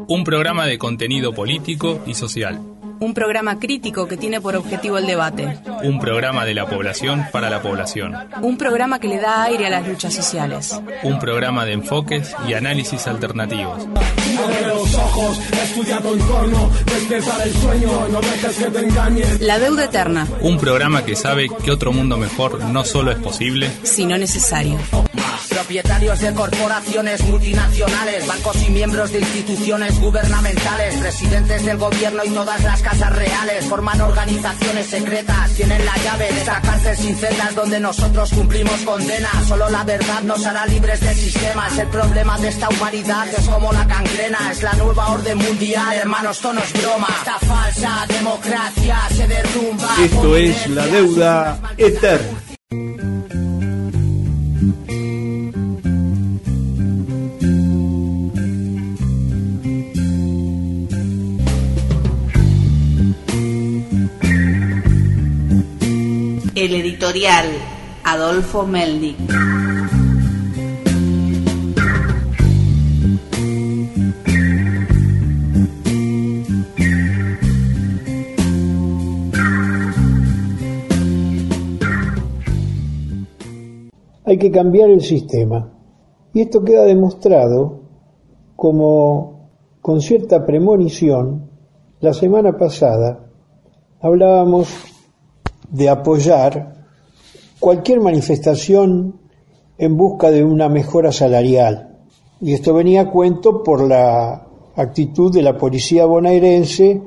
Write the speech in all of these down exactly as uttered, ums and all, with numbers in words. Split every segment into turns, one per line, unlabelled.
Un programa de contenido político y social.
Un programa crítico que tiene por objetivo el debate.
Un programa de la población para la población.
Un programa que le da aire a las luchas sociales.
Un programa de enfoques y análisis alternativos.
La deuda eterna.
Un programa que sabe que otro mundo mejor no solo es posible,
sino necesario.
Propietarios de corporaciones multinacionales, bancos y miembros de instituciones gubernamentales, presidentes del gobierno y todas las casas reales forman organizaciones secretas, tienen la llave de esta cárcel sin celdas donde nosotros cumplimos condena. Solo la verdad nos hará libres del sistema. Es el problema de esta humanidad, es como la gangrena, es la nueva orden mundial. Hermanos, esto no es broma, esta falsa democracia se derrumba.
Esto es la deuda eterna.
El editorial Adolfo Melnik.
Hay que cambiar el sistema. Y esto queda demostrado como, con cierta premonición, la semana pasada hablábamos de apoyar cualquier manifestación en busca de una mejora salarial. Y esto venía a cuento por la actitud de la policía bonaerense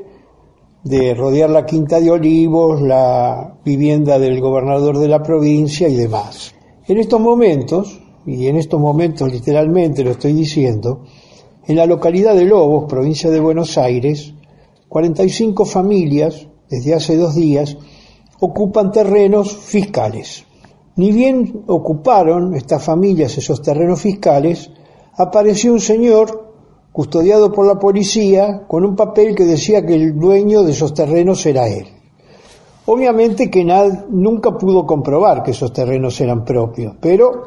de rodear la Quinta de Olivos, la vivienda del gobernador de la provincia y demás. En estos momentos, y en estos momentos literalmente lo estoy diciendo, en la localidad de Lobos, provincia de Buenos Aires, cuarenta y cinco familias, desde hace dos días, ocupan terrenos fiscales. Ni bien ocuparon estas familias esos terrenos fiscales, apareció un señor custodiado por la policía con un papel que decía que el dueño de esos terrenos era él. Obviamente que nad, nunca pudo comprobar que esos terrenos eran propios, pero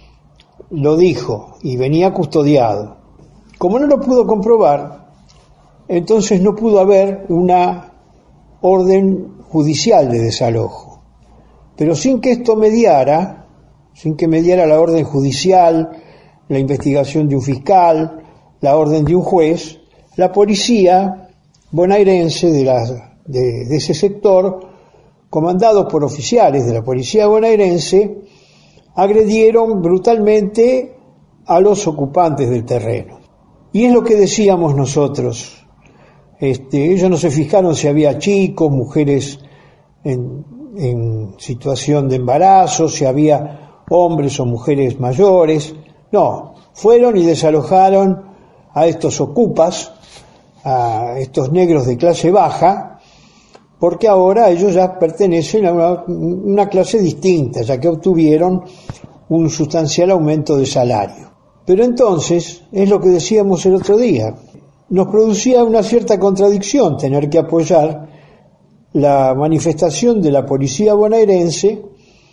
lo dijo y venía custodiado. Como no lo pudo comprobar, entonces no pudo haber una orden judicial de desalojo. Pero sin que esto mediara, sin que mediara la orden judicial, la investigación de un fiscal, la orden de un juez, la policía bonaerense de, la, de, de ese sector, comandados por oficiales de la policía bonaerense, agredieron brutalmente a los ocupantes del terreno. Y es lo que decíamos nosotros. Este, ellos no se fijaron si había chicos, mujeres en, en situación de embarazo, si había hombres o mujeres mayores. No, fueron y desalojaron a estos ocupas, a estos negros de clase baja, porque ahora ellos ya pertenecen a una, una clase distinta, ya que obtuvieron un sustancial aumento de salario. Pero entonces, es lo que decíamos el otro día, nos producía una cierta contradicción tener que apoyar la manifestación de la policía bonaerense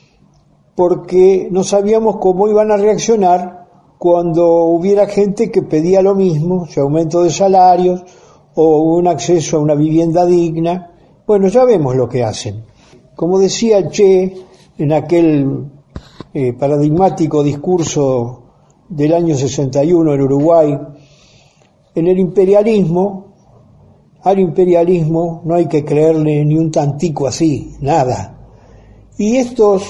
porque no sabíamos cómo iban a reaccionar cuando hubiera gente que pedía lo mismo, o aumento de salarios o un acceso a una vivienda digna. Bueno, ya vemos lo que hacen. Como decía el Che en aquel eh, paradigmático discurso del año sesenta y uno en Uruguay, en el imperialismo, al imperialismo no hay que creerle ni un tantico así, nada. Y estos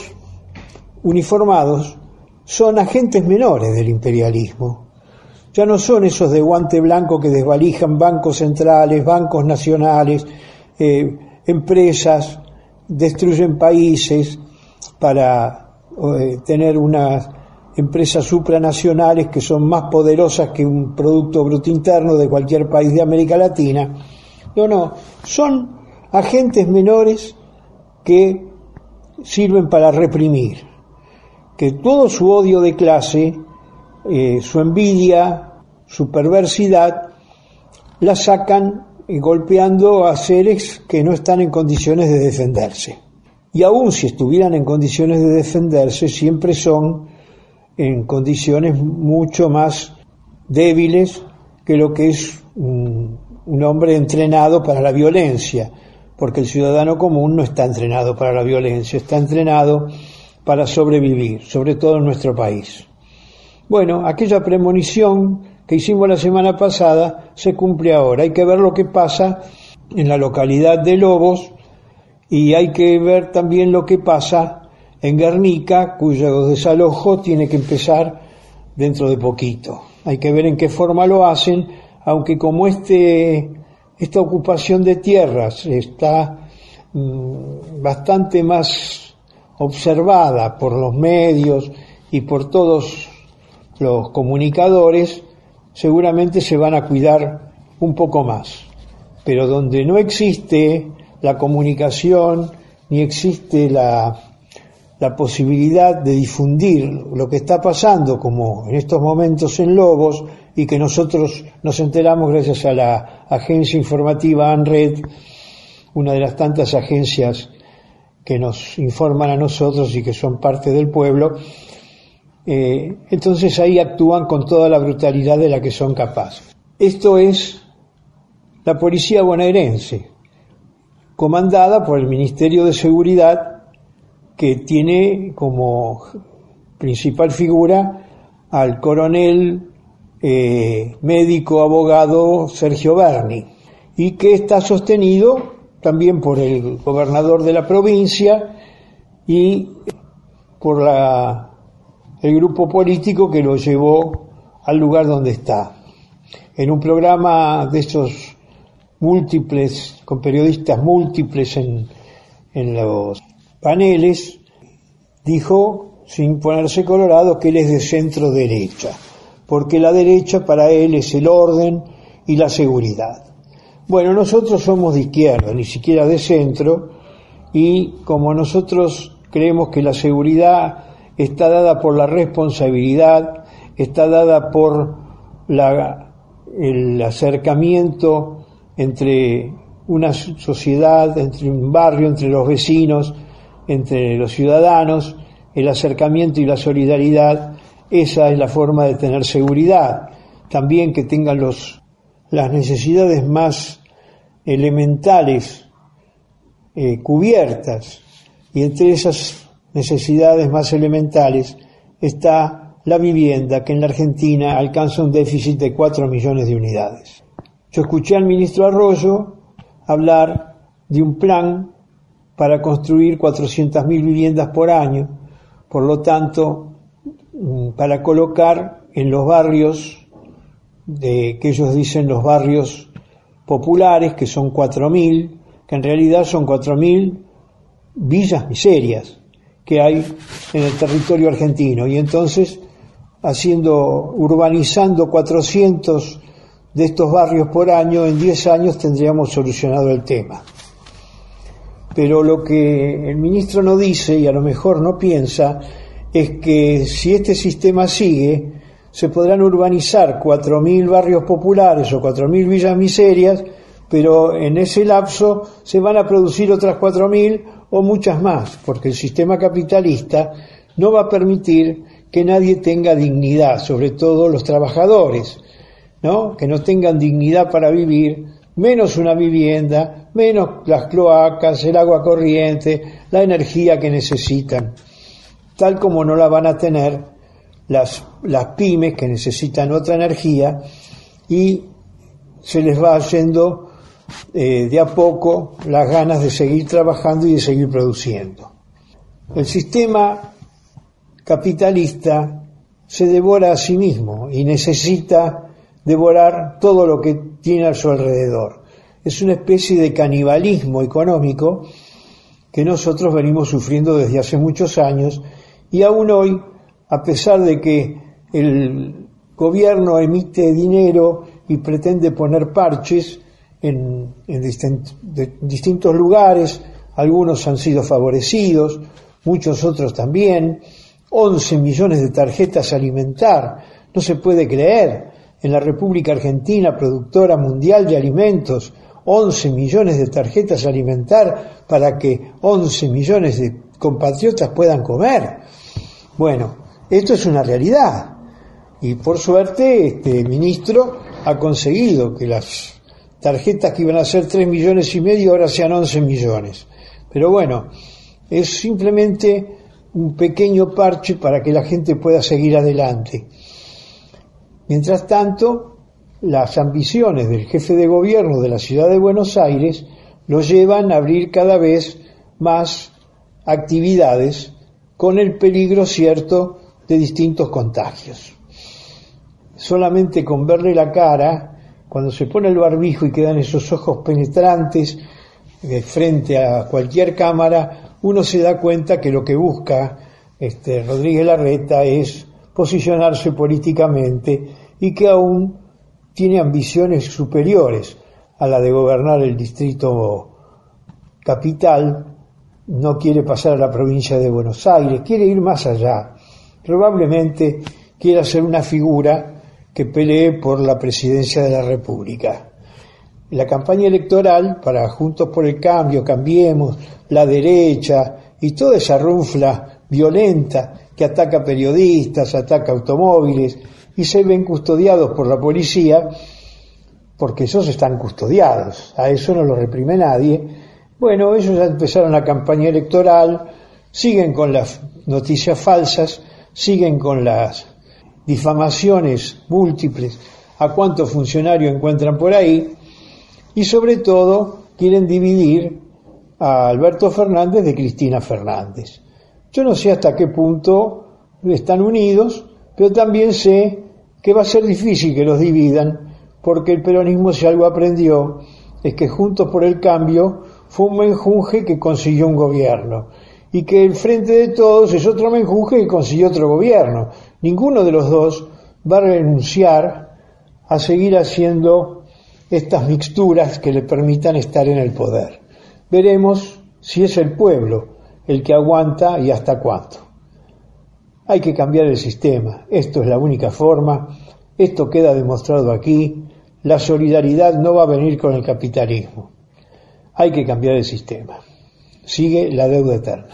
uniformados son agentes menores del imperialismo. Ya no son esos de guante blanco que desvalijan bancos centrales, bancos nacionales, eh, empresas, destruyen países para eh, tener unas empresas supranacionales que son más poderosas que un Producto Bruto Interno de cualquier país de América Latina. No, no, son agentes menores que sirven para reprimir, que todo su odio de clase, eh, su envidia, su perversidad, la sacan eh, golpeando a seres que no están en condiciones de defenderse. Y aun si estuvieran en condiciones de defenderse, siempre son en condiciones mucho más débiles que lo que es un, un hombre entrenado para la violencia, porque el ciudadano común no está entrenado para la violencia, está entrenado para sobrevivir, sobre todo en nuestro país. Bueno, aquella premonición que hicimos la semana pasada se cumple ahora. Hay que ver lo que pasa en la localidad de Lobos y hay que ver también lo que pasa en Guernica, cuyo desalojo tiene que empezar dentro de poquito. Hay que ver en qué forma lo hacen, aunque como este, esta ocupación de tierras está mmm, bastante más observada por los medios y por todos los comunicadores, seguramente se van a cuidar un poco más. Pero donde no existe la comunicación ni existe la, la posibilidad de difundir lo que está pasando, como en estos momentos en Lobos, y que nosotros nos enteramos gracias a la agencia informativa ANRED, una de las tantas agencias que nos informan a nosotros y que son parte del pueblo, eh, entonces ahí actúan con toda la brutalidad de la que son capaces. Esto es la policía bonaerense, comandada por el Ministerio de Seguridad, que tiene como principal figura al coronel eh, médico abogado Sergio Berni, y que está sostenido también por el gobernador de la provincia y por la, el grupo político que lo llevó al lugar donde está. En un programa de esos múltiples, con periodistas múltiples en, en los paneles, dijo, sin ponerse colorado, que él es de centro derecha, porque la derecha para él es el orden y la seguridad. Bueno, nosotros somos de izquierda, ni siquiera de centro, y como nosotros creemos que la seguridad está dada por la responsabilidad, está dada por la, el acercamiento entre una sociedad, entre un barrio, entre los vecinos, entre los ciudadanos, el acercamiento y la solidaridad, esa es la forma de tener seguridad. También que tengan los, las necesidades más elementales eh, cubiertas, y entre esas necesidades más elementales está la vivienda, que en la Argentina alcanza un déficit de cuatro millones de unidades. Yo escuché al ministro Arroyo hablar de un plan para construir cuatrocientas mil viviendas por año, por lo tanto, para colocar en los barrios, de que ellos dicen los barrios populares, que son cuatro mil, que en realidad son cuatro mil villas miserias que hay en el territorio argentino, y entonces haciendo, urbanizando cuatrocientos de estos barrios por año, en diez años tendríamos solucionado el tema. Pero lo que el ministro no dice, y a lo mejor no piensa, es que si este sistema sigue, se podrán urbanizar cuatro mil barrios populares o cuatro mil villas miserias, pero en ese lapso se van a producir otras cuatro mil o muchas más, porque el sistema capitalista no va a permitir que nadie tenga dignidad, sobre todo los trabajadores, ¿no? Que no tengan dignidad para vivir, menos una vivienda, menos las cloacas, el agua corriente, la energía que necesitan, tal como no la van a tener las, las pymes, que necesitan otra energía, y se les va yendo eh, de a poco las ganas de seguir trabajando y de seguir produciendo. El sistema capitalista se devora a sí mismo y necesita devorar todo lo que tiene a su alrededor. Es una especie de canibalismo económico que nosotros venimos sufriendo desde hace muchos años, y aún hoy, a pesar de que el gobierno emite dinero y pretende poner parches en, en distintos, de, distintos lugares, algunos han sido favorecidos, muchos otros también, once millones de tarjetas alimentar, no se puede creer, en la República Argentina, productora mundial de alimentos, once millones de tarjetas alimentar para que once millones de compatriotas puedan comer. Bueno, esto es una realidad, y por suerte este ministro ha conseguido que las tarjetas que iban a ser tres millones y medio ahora sean once millones. Pero bueno, es simplemente un pequeño parche para que la gente pueda seguir adelante. Mientras tanto, las ambiciones del jefe de gobierno de la ciudad de Buenos Aires lo llevan a abrir cada vez más actividades con el peligro cierto de distintos contagios. Solamente con verle la cara, cuando se pone el barbijo y quedan esos ojos penetrantes eh, frente a cualquier cámara, uno se da cuenta que lo que busca este, Rodríguez Larreta es posicionarse políticamente y que aún tiene ambiciones superiores a la de gobernar el distrito capital, no quiere pasar a la provincia de Buenos Aires, quiere ir más allá. Probablemente quiera ser una figura que pelee por la presidencia de la República. La campaña electoral para Juntos por el Cambio, Cambiemos, la derecha y toda esa runfla violenta que ataca periodistas, ataca automóviles y se ven custodiados por la policía, porque esos están custodiados, a eso no lo reprime nadie. Bueno, ellos ya empezaron la campaña electoral, siguen con las noticias falsas, siguen con las difamaciones múltiples a cuántos funcionarios encuentran por ahí, y sobre todo quieren dividir a Alberto Fernández de Cristina Fernández. Yo no sé hasta qué punto están unidos, pero también sé que va a ser difícil que los dividan, porque el peronismo, si algo aprendió, es que Juntos por el Cambio fue un menjunje que consiguió un gobierno, y que el Frente de Todos es otro menjunje que consiguió otro gobierno. Ninguno de los dos va a renunciar a seguir haciendo estas mixturas que le permitan estar en el poder. Veremos si es el pueblo el que aguanta y hasta cuánto. Hay que cambiar el sistema, esto es la única forma, esto queda demostrado aquí, la solidaridad no va a venir con el capitalismo. Hay que cambiar el sistema. Sigue la deuda eterna.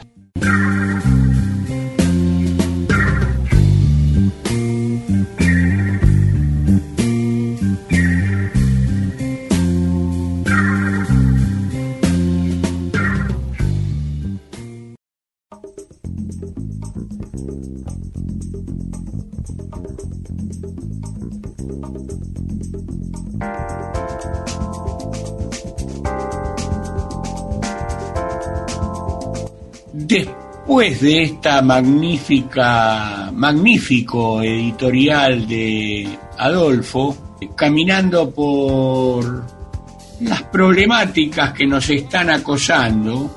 Después de esta magnífica, magnífico editorial de Adolfo, caminando por las problemáticas que nos están acosando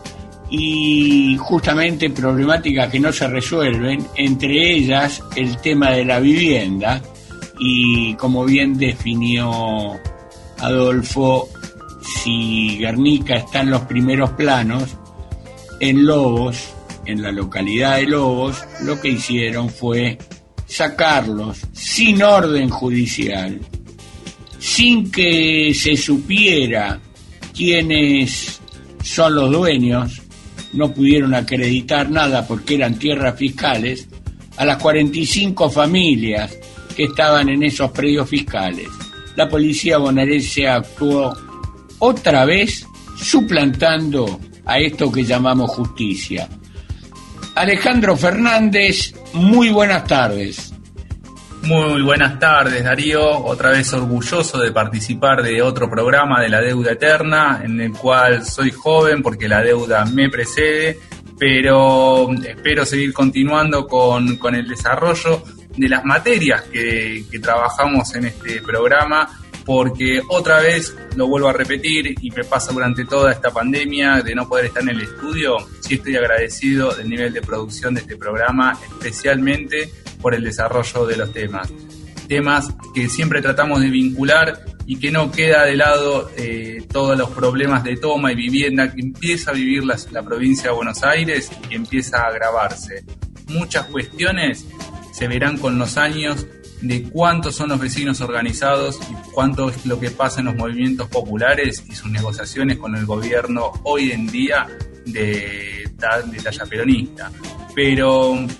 y justamente problemáticas que no se resuelven, entre ellas el tema de la vivienda, y como bien definió Adolfo, si Guernica está en los primeros planos, en Lobos, en la localidad de Lobos, lo que hicieron fue sacarlos sin orden judicial, sin que se supiera quiénes son los dueños, no pudieron acreditar nada porque eran tierras fiscales, a las cuarenta y cinco familias que estaban en esos predios fiscales. La policía bonaerense actuó otra vez suplantando a esto que llamamos justicia. Alejandro Fernández, muy buenas tardes.
Muy buenas tardes, Darío. Otra vez orgulloso de participar de otro programa de La Deuda Eterna, en el cual soy joven porque la deuda me precede, pero espero seguir continuando con, con el desarrollo de las materias que, que trabajamos en este programa, porque otra vez, lo vuelvo a repetir, y me pasa durante toda esta pandemia de no poder estar en el estudio, sí estoy agradecido del nivel de producción de este programa, especialmente por el desarrollo de los temas. Temas que siempre tratamos de vincular y que no queda de lado eh, todos los problemas de toma y vivienda que empieza a vivir la, la provincia de Buenos Aires y empieza a agravarse. Muchas cuestiones se verán con los años de cuántos son los vecinos organizados y cuánto es lo que pasa en los movimientos populares y sus negociaciones con el gobierno hoy en día de, de talla peronista. Pero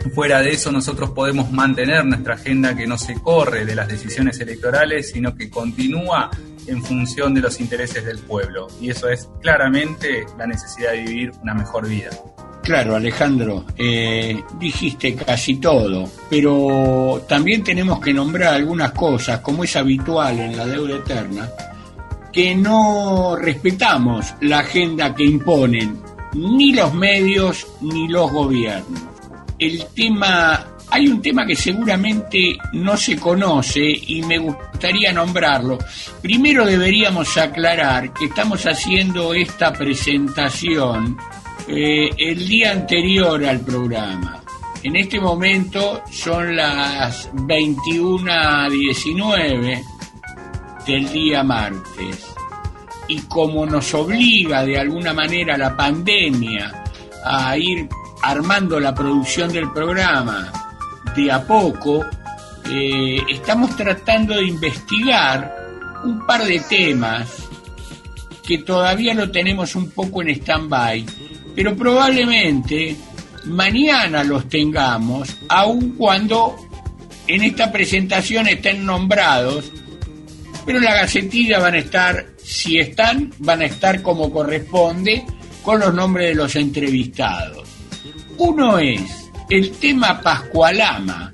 Fuera de eso, nosotros podemos mantener nuestra agenda que no se corre de las decisiones electorales, sino que continúa en función de los intereses del pueblo. Y eso es claramente la necesidad de vivir una mejor vida.
Claro, Alejandro, eh, dijiste casi todo, pero también tenemos que nombrar algunas cosas, como es habitual en la deuda eterna, que no respetamos la agenda que imponen ni los medios ni los gobiernos. El tema, hay un tema que seguramente no se conoce y me gustaría nombrarlo. Primero deberíamos aclarar que estamos haciendo esta presentación Eh, el día anterior al programa. En este momento son las veintiuna diecinueve del día martes, y como nos obliga de alguna manera la pandemia a ir armando la producción del programa de a poco, eh, estamos tratando de investigar un par de temas que todavía lo tenemos un poco en stand-by, pero probablemente mañana los tengamos, aun cuando en esta presentación estén nombrados, pero en la Gacetilla van a estar, si están, van a estar como corresponde, con los nombres de los entrevistados. Uno es el tema Pascualama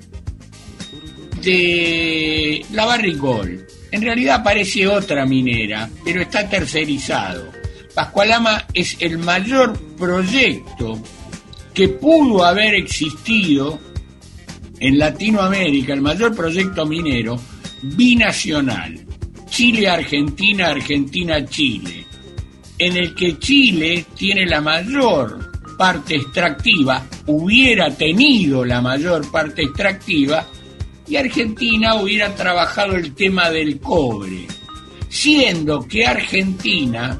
de la Barrick-Gold. En realidad parece otra minera, pero está tercerizado. Pascualama es el mayor proyecto que pudo haber existido en Latinoamérica, el mayor proyecto minero binacional, Chile-Argentina, Argentina-Chile, en el que Chile tiene la mayor parte extractiva, hubiera tenido la mayor parte extractiva, y Argentina hubiera trabajado el tema del cobre, siendo que Argentina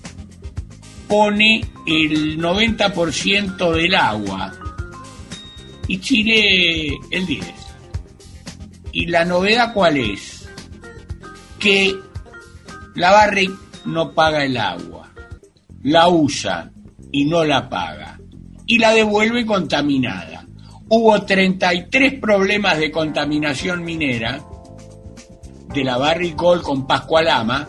pone el noventa por ciento del agua y Chile el diez por ciento. ¿Y la novedad cuál es? Que la Barrick no paga el agua, la usa y no la paga, y la devuelve contaminada. Hubo treinta y tres problemas de contaminación minera de la Barrick-Gold con Pascualama.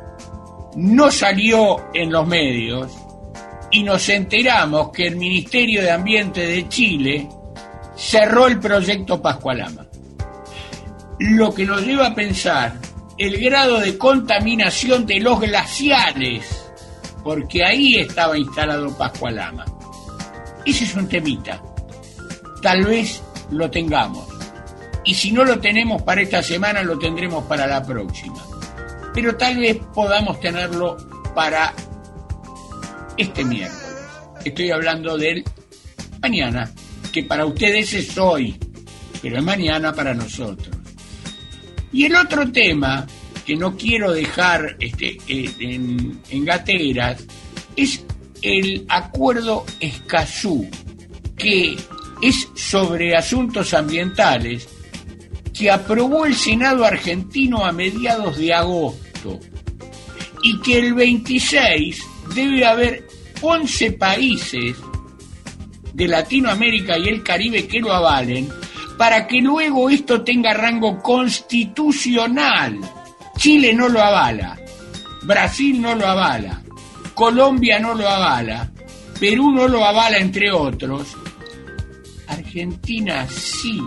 No salió en los medios y nos enteramos que el Ministerio de Ambiente de Chile cerró el proyecto Pascualama. Lo que nos lleva a pensar el grado de contaminación de los glaciares, porque ahí estaba instalado Pascualama. Ese es un temita. Tal vez lo tengamos. Y si no lo tenemos para esta semana, lo tendremos para la próxima. Pero tal vez podamos tenerlo para este miércoles. Estoy hablando del mañana, que para ustedes es hoy, pero es mañana para nosotros. Y el otro tema que no quiero dejar este, en, en gateras es el acuerdo Escazú, que es sobre asuntos ambientales, que aprobó el Senado argentino a mediados de agosto, y que el veintiséis debe haber once países de Latinoamérica y el Caribe que lo avalen, para que luego esto tenga rango constitucional. Chile no lo avala, Brasil no lo avala, Colombia no lo avala, Perú no lo avala, entre otros. Argentina sí,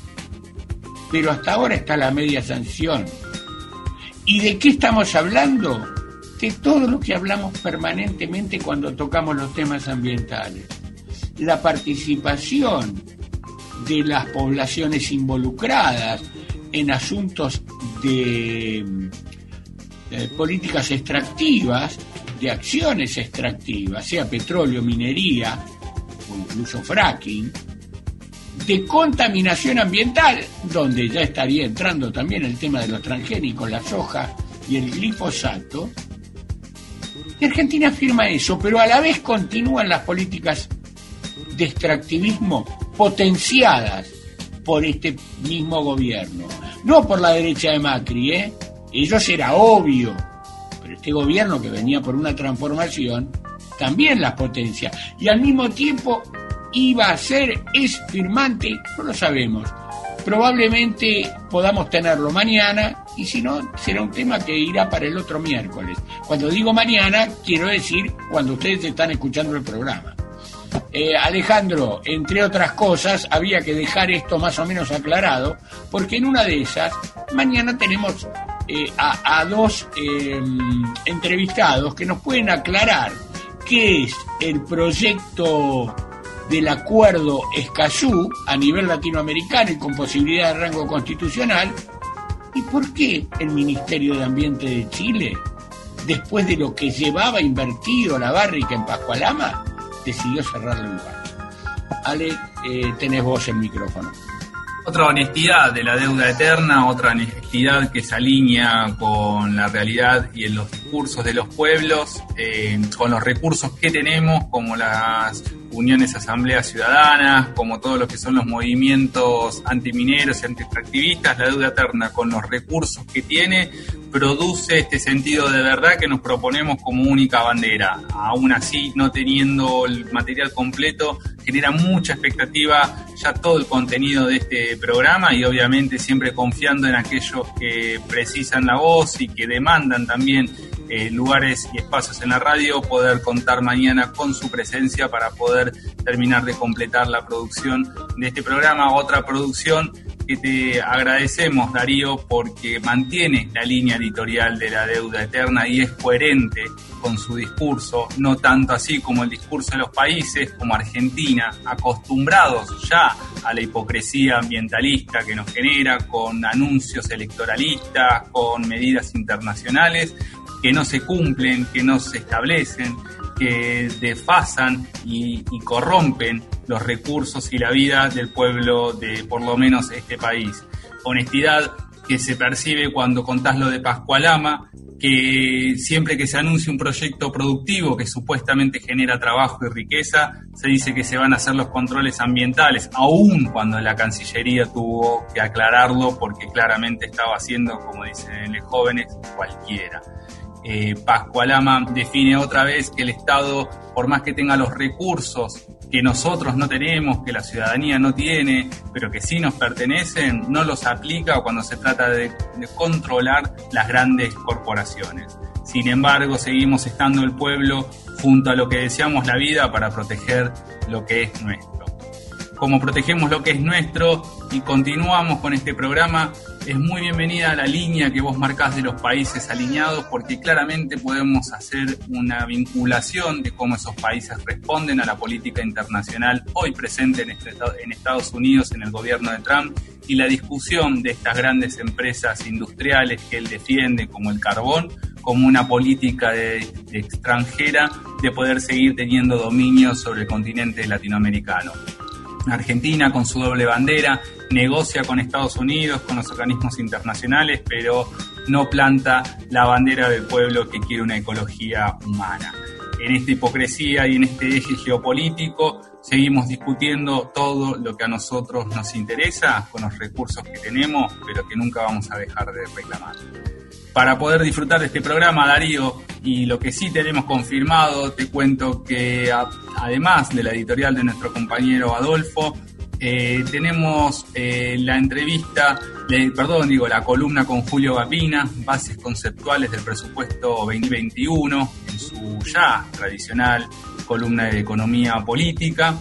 pero hasta ahora está la media sanción. ¿Y de qué estamos hablando? De todo lo que hablamos permanentemente cuando tocamos los temas ambientales. La participación de las poblaciones involucradas en asuntos de, de políticas extractivas, de acciones extractivas, sea petróleo, minería o incluso fracking, de contaminación ambiental, donde ya estaría entrando también el tema de los transgénicos, la soja y el glifosato. Y Argentina afirma eso, pero a la vez continúan las políticas de extractivismo potenciadas por este mismo gobierno. No por la derecha de Macri, ¿eh? Ellos era obvio, pero este gobierno que venía por una transformación también las potencia. Y al mismo tiempo iba a ser, es firmante, no lo sabemos. Probablemente podamos tenerlo mañana y si no, será un tema que irá para el otro miércoles. Cuando digo mañana, quiero decir cuando ustedes están escuchando el programa. Eh, Alejandro, entre otras cosas, había que dejar esto más o menos aclarado, porque en una de esas, mañana tenemos eh, a, a dos eh, entrevistados que nos pueden aclarar qué es el proyecto del acuerdo Escazú a nivel latinoamericano y con posibilidad de rango constitucional, y por qué el Ministerio de Ambiente de Chile, después de lo que llevaba invertido la Barrica en Pascualama, decidió cerrar el lugar. Ale, eh, tenés vos el micrófono.
Otra honestidad de la deuda eterna, otra honestidad que se alinea con la realidad y en los discursos de los pueblos, eh, con los recursos que tenemos, como las uniones asambleas ciudadanas, como todo lo que son los movimientos antimineros y antiextractivistas. La deuda eterna, con los recursos que tiene, produce este sentido de verdad que nos proponemos como única bandera. Aún así, no teniendo el material completo, genera mucha expectativa ya todo el contenido de este programa, y obviamente siempre confiando en aquellos que precisan la voz y que demandan también eh, lugares y espacios en la radio, poder contar mañana con su presencia para poder terminar de completar la producción de este programa. Otra producción que te agradecemos, Darío, porque mantiene la línea editorial de la deuda eterna y es coherente con su discurso, no tanto así como el discurso de los países como Argentina, acostumbrados ya a la hipocresía ambientalista que nos genera, con anuncios electoralistas, con medidas internacionales que no se cumplen, que no se establecen, que desfasan y, y corrompen los recursos y la vida del pueblo de por lo menos este país. Honestidad que se percibe cuando contás lo de Pascualama, que siempre que se anuncia un proyecto productivo que supuestamente genera trabajo y riqueza, se dice que se van a hacer los controles ambientales, aun cuando la Cancillería tuvo que aclararlo porque claramente estaba haciendo, como dicen los jóvenes, cualquiera. Eh, Pascualama define otra vez que el Estado, por más que tenga los recursos que nosotros no tenemos, que la ciudadanía no tiene, pero que sí nos pertenecen, no los aplica cuando se trata de, de controlar las grandes corporaciones. Sin embargo, seguimos estando el pueblo junto a lo que deseamos la vida para proteger lo que es nuestro. Como protegemos lo que es nuestro y continuamos con este programa, es muy bienvenida a la línea que vos marcás de los países alineados, porque claramente podemos hacer una vinculación de cómo esos países responden a la política internacional hoy presente en, este, en Estados Unidos, en el gobierno de Trump, y la discusión de estas grandes empresas industriales que él defiende, como el carbón, como una política de, de extranjera de poder seguir teniendo dominio sobre el continente latinoamericano. Argentina, con su doble bandera, negocia con Estados Unidos, con los organismos internacionales, pero no planta la bandera del pueblo que quiere una ecología humana. En esta hipocresía y en este eje geopolítico seguimos discutiendo todo lo que a nosotros nos interesa con los recursos que tenemos, pero que nunca vamos a dejar de reclamar. Para poder disfrutar de este programa, Darío, y lo que sí tenemos confirmado, te cuento que a, además de la editorial de nuestro compañero Adolfo, eh, tenemos eh, la entrevista, de, perdón, digo, la columna con Julio Gapina, Bases Conceptuales del Presupuesto veinte veintiuno, en su ya tradicional columna de Economía Política.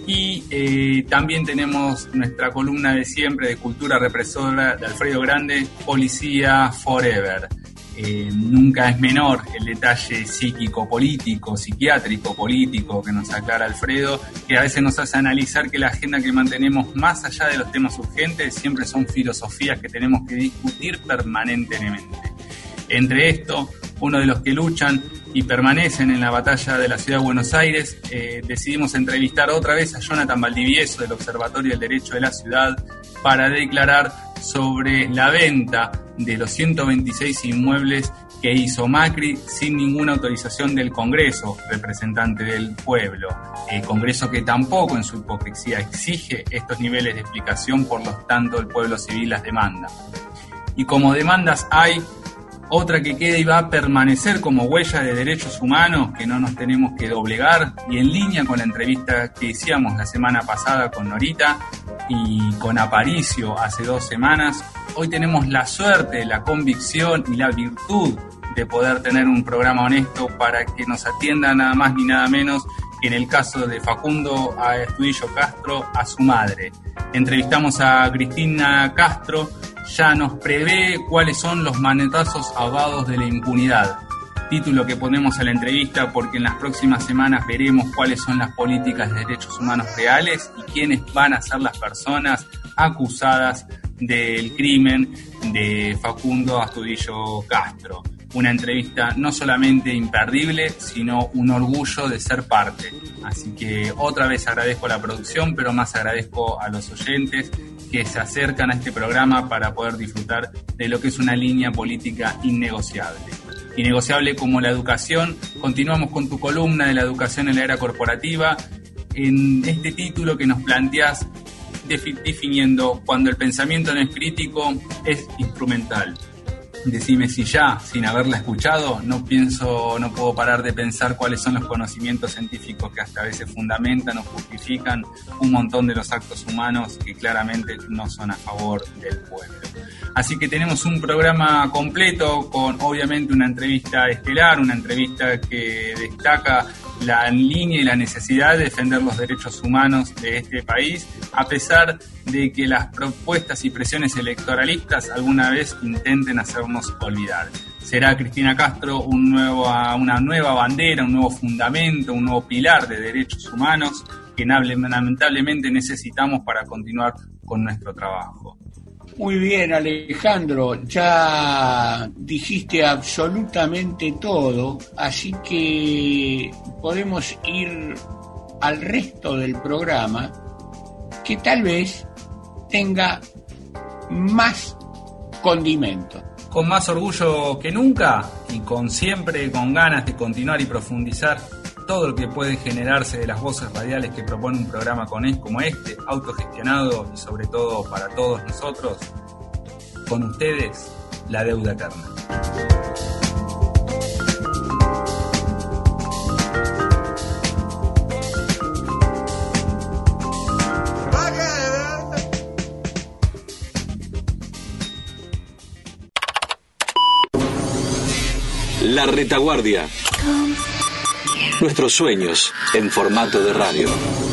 Y eh, también tenemos nuestra columna de siempre de Cultura Represora de Alfredo Grande, Policía Forever. Eh, nunca es menor el detalle psíquico-político, psiquiátrico-político que nos aclara Alfredo, que a veces nos hace analizar que la agenda que mantenemos más allá de los temas urgentes siempre son filosofías que tenemos que discutir permanentemente. Entre esto, uno de los que luchan y permanecen en la batalla de la Ciudad de Buenos Aires, eh, decidimos entrevistar otra vez a Jonathan Valdivieso del Observatorio del Derecho de la Ciudad para declarar sobre la venta de los ciento veintiséis inmuebles que hizo Macri sin ninguna autorización del Congreso, representante del pueblo. El Congreso que tampoco en su hipocresía exige estos niveles de explicación, por lo tanto el pueblo civil las demanda. Y como demandas hay, otra que queda y va a permanecer como huella de derechos humanos, que no nos tenemos que doblegar, y en línea con la entrevista que hicimos la semana pasada con Norita y con Aparicio hace dos semanas, hoy tenemos la suerte, la convicción y la virtud de poder tener un programa honesto para que nos atienda nada más ni nada menos que en el caso de Facundo Astudillo Castro, a su madre. Entrevistamos a Cristina Castro, ya nos prevé cuáles son los manetazos ahogados de la impunidad. Título que ponemos a la entrevista porque en las próximas semanas veremos cuáles son las políticas de derechos humanos reales y quiénes van a ser las personas acusadas del crimen de Facundo Astudillo Castro. Una entrevista no solamente imperdible, sino un orgullo de ser parte. Así que otra vez agradezco a la producción, pero más agradezco a los oyentes que se acercan a este programa para poder disfrutar de lo que es una línea política innegociable. Innegociable como la educación. Continuamos con tu columna de la educación en la era corporativa, en este título que nos planteas definiendo cuando el pensamiento no es crítico, es instrumental. Decime si ya, sin haberla escuchado, no pienso, no puedo parar de pensar cuáles son los conocimientos científicos que hasta a veces fundamentan o justifican un montón de los actos humanos que claramente no son a favor del pueblo. Así que tenemos un programa completo con obviamente una entrevista estelar, una entrevista que destaca la línea y la necesidad de defender los derechos humanos de este país, a pesar de que las propuestas y presiones electoralistas alguna vez intenten hacernos olvidar. Será Cristina Castro un nuevo, una nueva bandera, un nuevo fundamento, un nuevo pilar de derechos humanos que lamentablemente necesitamos para continuar con nuestro trabajo.
Muy bien, Alejandro, ya dijiste absolutamente todo, así que podemos ir al resto del programa, que tal vez tenga más condimento.
Con más orgullo que nunca y con siempre con ganas de continuar y profundizar todo lo que puede generarse de las voces radiales que propone un programa como este, autogestionado y sobre todo para todos nosotros, con ustedes, La Deuda Eterna.
La Retaguardia. Nuestros sueños en formato de radio.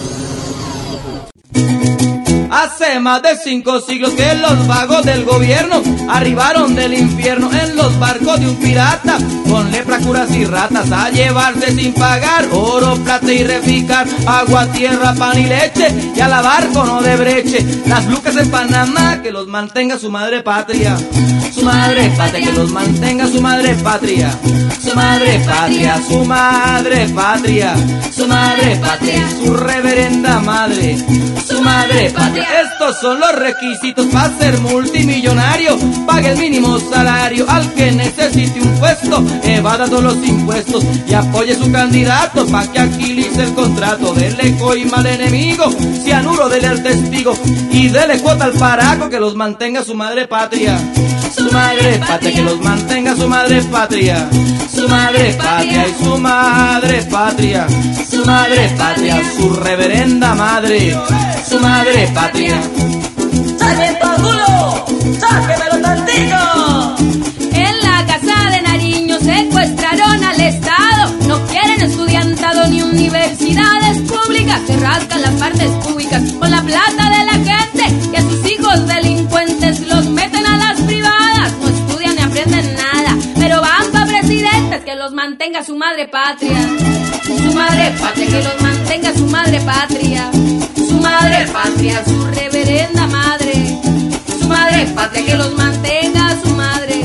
Hace más de cinco siglos que los vagos del gobierno arribaron del infierno en los barcos de un pirata, con lepra, curas y ratas, a llevarse sin pagar oro, plata y reficar, agua, tierra, pan y leche, y a lavar con Odebrecht las lucas en Panamá, que los mantenga su madre patria. Su madre patria, que los mantenga su madre patria. Su madre patria, su madre patria. Su madre patria, su reverenda madre. Su madre patria. Estos son los requisitos para ser multimillonario. Pague el mínimo salario al que necesite un puesto, evada todos los impuestos y apoye su candidato pa' que agilice el contrato. Dele coima al enemigo, cianuro dele al testigo y dele cuota al paraco, que los mantenga su madre patria. Su madre patria, que los mantenga su madre patria. Su madre patria y su madre patria. Su madre patria, su reverenda madre. Su madre patria.
¡Sargento Angulo! ¡Sáquemelo tantito!
En la casa de Nariño secuestraron al Estado. No quieren estudiantado ni universidades públicas. Se rascan las partes públicas con la plata de la gente, y a sus hijos delincuentes los meten a las privadas. No estudian ni aprenden nada, pero van pa' presidentes, que los mantenga su madre patria. Su madre patria, que los mantenga su madre patria. Su madre patria, su reverenda madre. Su madre patria, que los mantenga su madre.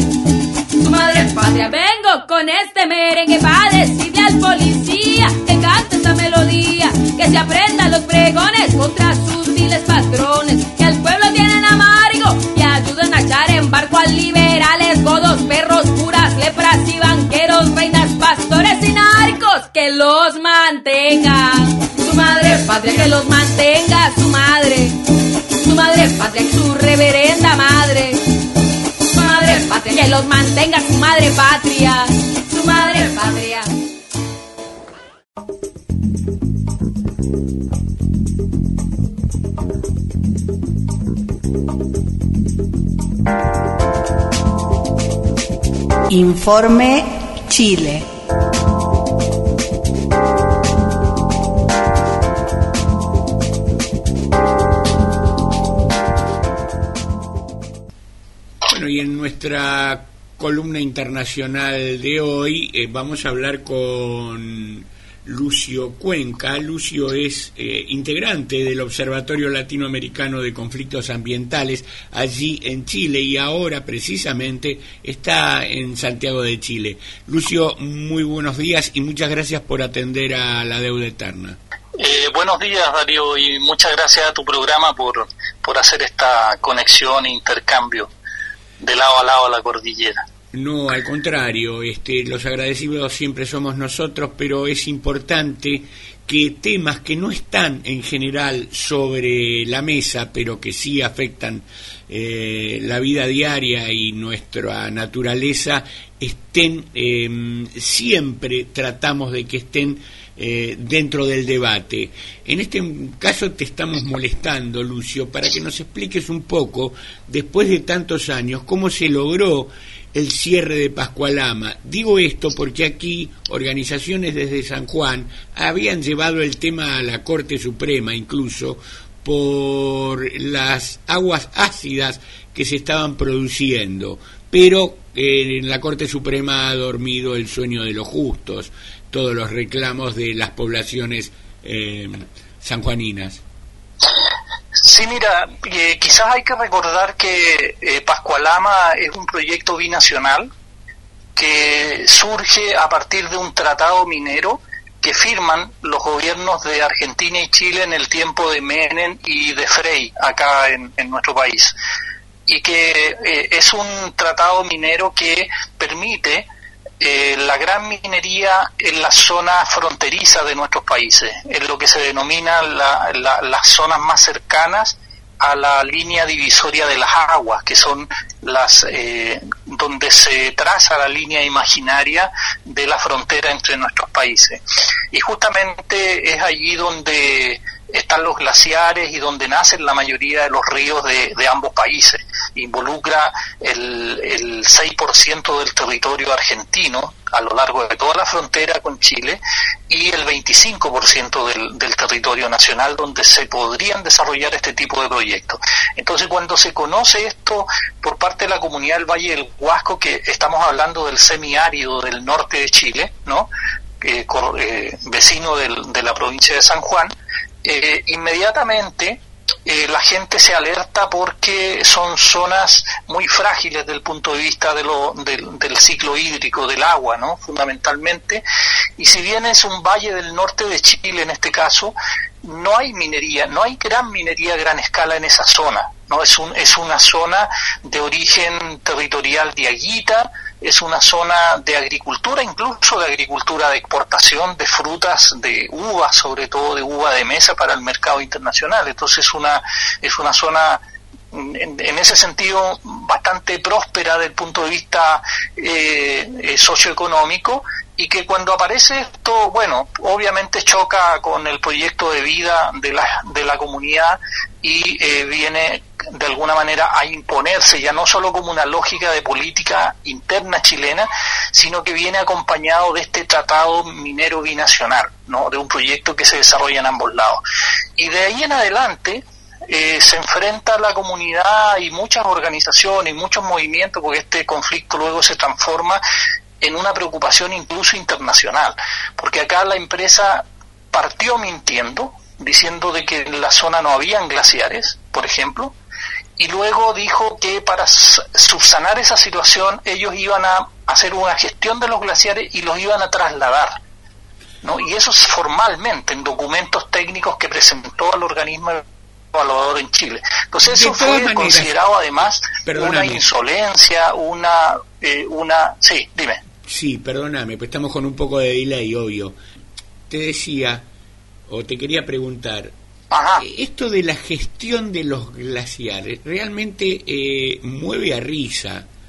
Su madre patria. Vengo con este merengue pa' decirle al policía que cante esta melodía, que se aprendan los pregones contra sus viles patrones, que al pueblo tienen amargo y ayuden a echar en barco a liberales, godos, perros, curas, lepras y banqueros, reinas, pastores y narcos, que los mantenga su madre patria, que los mantenga su madre. Su madre patria, su reverenda madre. Su madre patria, que los mantenga su madre patria, su madre patria.
Informe Chile.
Bueno, y en nuestra columna internacional de hoy eh, vamos a hablar con Lucio Cuenca. Lucio es eh, integrante del Observatorio Latinoamericano de Conflictos Ambientales allí en Chile y ahora precisamente está en Santiago de Chile. Lucio, muy buenos días y muchas gracias por atender a La Deuda Eterna.
Eh, buenos días, Darío, y muchas gracias a tu programa por, por hacer esta conexión e intercambio de lado a lado a la cordillera.
No, al contrario, este, los agradecidos siempre somos nosotros, pero es importante que temas que no están en general sobre la mesa, pero que sí afectan eh, la vida diaria y nuestra naturaleza, estén, eh, siempre tratamos de que estén eh, dentro del debate. En este caso te estamos molestando, Lucio, para que nos expliques un poco, después de tantos años, cómo se logró el cierre de Pascualama. Digo esto porque aquí organizaciones desde San Juan habían llevado el tema a la Corte Suprema incluso por las aguas ácidas que se estaban produciendo, pero eh, en la Corte Suprema ha dormido el sueño de los justos, todos los reclamos de las poblaciones eh, sanjuaninas.
Sí, mira, eh, quizás hay que recordar que eh, Pascualama es un proyecto binacional que surge a partir de un tratado minero que firman los gobiernos de Argentina y Chile en el tiempo de Menem y de Frei, acá en, en nuestro país, y que eh, es un tratado minero que permite Eh, la gran minería en la zona fronteriza de nuestros países, en lo que se denomina la, la, las zonas más cercanas a la línea divisoria de las aguas, que son las eh, donde se traza la línea imaginaria de la frontera entre nuestros países. Y justamente es allí donde están los glaciares y donde nacen la mayoría de los ríos de, de ambos países. Involucra el, el seis por ciento del territorio argentino a lo largo de toda la frontera con Chile y el veinticinco por ciento del, del territorio nacional donde se podrían desarrollar este tipo de proyectos. Entonces, cuando se conoce esto por parte de la comunidad del Valle del Huasco, que estamos hablando del semiárido del norte de Chile, ¿no? Eh, cor, eh, vecino del, de la provincia de San Juan, eh, inmediatamente Eh, la gente se alerta porque son zonas muy frágiles desde el punto de vista de lo, del, del ciclo hídrico del agua, ¿no? Fundamentalmente, y si bien es un valle del norte de Chile en este caso, no hay minería, no hay gran minería a gran escala en esa zona, ¿no? Es un, es una zona de origen territorial diaguita, es una zona de agricultura, incluso de agricultura de exportación de frutas, de uvas, sobre todo de uva de mesa para el mercado internacional. Entonces es una, es una zona en, en ese sentido bastante próspera desde el punto de vista eh, eh, socioeconómico, y que cuando aparece esto, bueno, obviamente choca con el proyecto de vida de la, de la comunidad y eh, viene de alguna manera a imponerse, ya no solo como una lógica de política interna chilena, sino que viene acompañado de este tratado minero binacional, ¿no? De un proyecto que se desarrolla en ambos lados. Y de ahí en adelante eh, se enfrenta la comunidad y muchas organizaciones y muchos movimientos, porque este conflicto luego se transforma en una preocupación incluso internacional, porque acá la empresa partió mintiendo, diciendo de que en la zona no habían glaciares, por ejemplo, y luego dijo que para subsanar esa situación ellos iban a hacer una gestión de los glaciares y los iban a trasladar, ¿no? Y eso es formalmente en documentos técnicos que presentó al organismo evaluador en Chile. Entonces eso fue maneras, considerado además perdóname. una insolencia, una, eh, una... Sí, dime.
Sí, perdóname, pues estamos con un poco de delay, obvio. Te decía, o te quería preguntar, Ajá. esto de la gestión de los glaciares realmente eh, mueve a risa,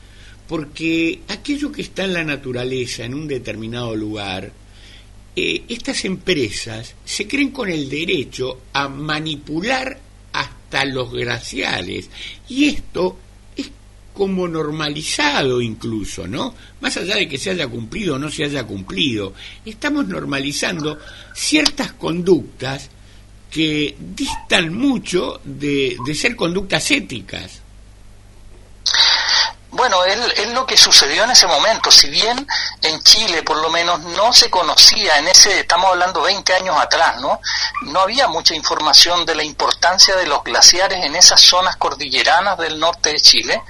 porque aquello que está en la naturaleza, en un determinado lugar, eh, estas empresas se creen con el derecho a manipular hasta los glaciares, y esto es como normalizado incluso, ¿no? Más allá de que se haya cumplido o no se haya cumplido, estamos normalizando ciertas conductas que distan mucho de, de ser conductas éticas.
Bueno, es, es lo que sucedió en ese momento. Si bien en Chile por lo menos no se conocía en ese, estamos hablando veinte años atrás, ¿no? No había mucha información de la importancia de los glaciares en esas zonas cordilleranas del norte de Chile.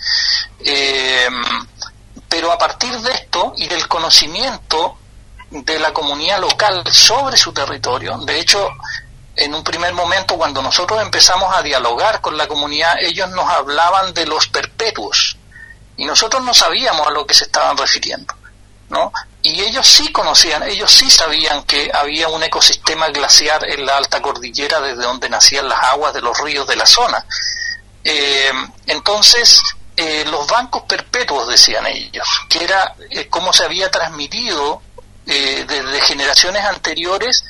Eh, pero a partir de esto y del conocimiento de la comunidad local sobre su territorio, de hecho, en un primer momento cuando nosotros empezamos a dialogar con la comunidad, ellos nos hablaban de los perpetuos, y nosotros no sabíamos a lo que se estaban refiriendo, ¿no? Y ellos sí conocían, ellos sí sabían que había un ecosistema glaciar en la alta cordillera desde donde nacían las aguas de los ríos de la zona. Eh, entonces, eh, los bancos perpetuos, decían ellos, que era eh, cómo se había transmitido eh, desde generaciones anteriores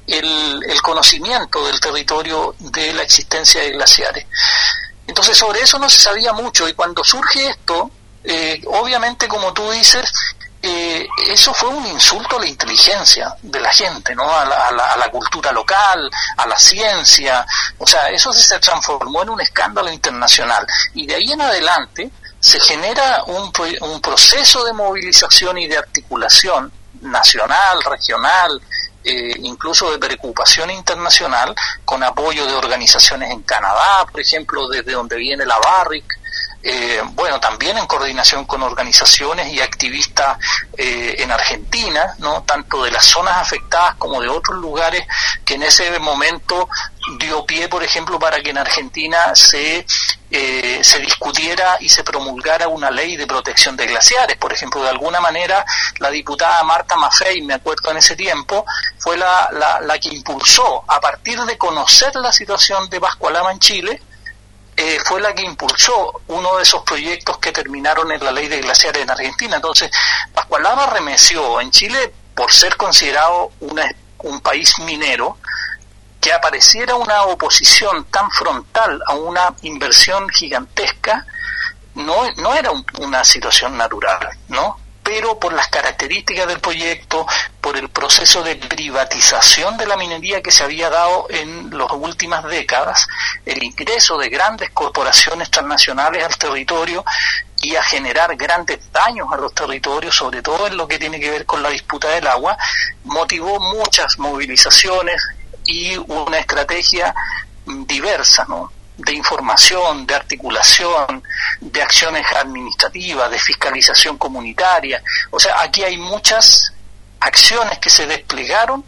el, el conocimiento del territorio de la existencia de glaciares. Entonces, sobre eso no se sabía mucho, y cuando surge esto, Eh, obviamente, como tú dices, eh, eso fue un insulto a la inteligencia de la gente, ¿no? A la, a, la, a la cultura local, a la ciencia. O sea, eso se transformó en un escándalo internacional, y de ahí en adelante se genera un, un proceso de movilización y de articulación nacional, regional, eh, incluso de preocupación internacional, con apoyo de organizaciones en Canadá, por ejemplo, desde donde viene la Barrick. Eh, bueno, también en coordinación con organizaciones y activistas eh, en Argentina, ¿no? Tanto de las zonas afectadas como de otros lugares, que en ese momento dio pie, por ejemplo, para que en Argentina se eh, se discutiera y se promulgara una ley de protección de glaciares. Por ejemplo, de alguna manera la diputada Marta Maffei, me acuerdo en ese tiempo, fue la, la, la que impulsó, a partir de conocer la situación de Pascualama en Chile, Eh, fue la que impulsó uno de esos proyectos que terminaron en la ley de glaciares en Argentina. Entonces, Pascualama remeció en Chile por ser considerado una, un país minero, que apareciera una oposición tan frontal a una inversión gigantesca, no, no era un, una situación natural, ¿no? Pero por las características del proyecto, por el proceso de privatización de la minería que se había dado en las últimas décadas, el ingreso de grandes corporaciones transnacionales al territorio y a generar grandes daños a los territorios, sobre todo en lo que tiene que ver con la disputa del agua, motivó muchas movilizaciones y una estrategia diversa, ¿no? De información, de articulación, de acciones administrativas, de fiscalización comunitaria. O sea, aquí hay muchas acciones que se desplegaron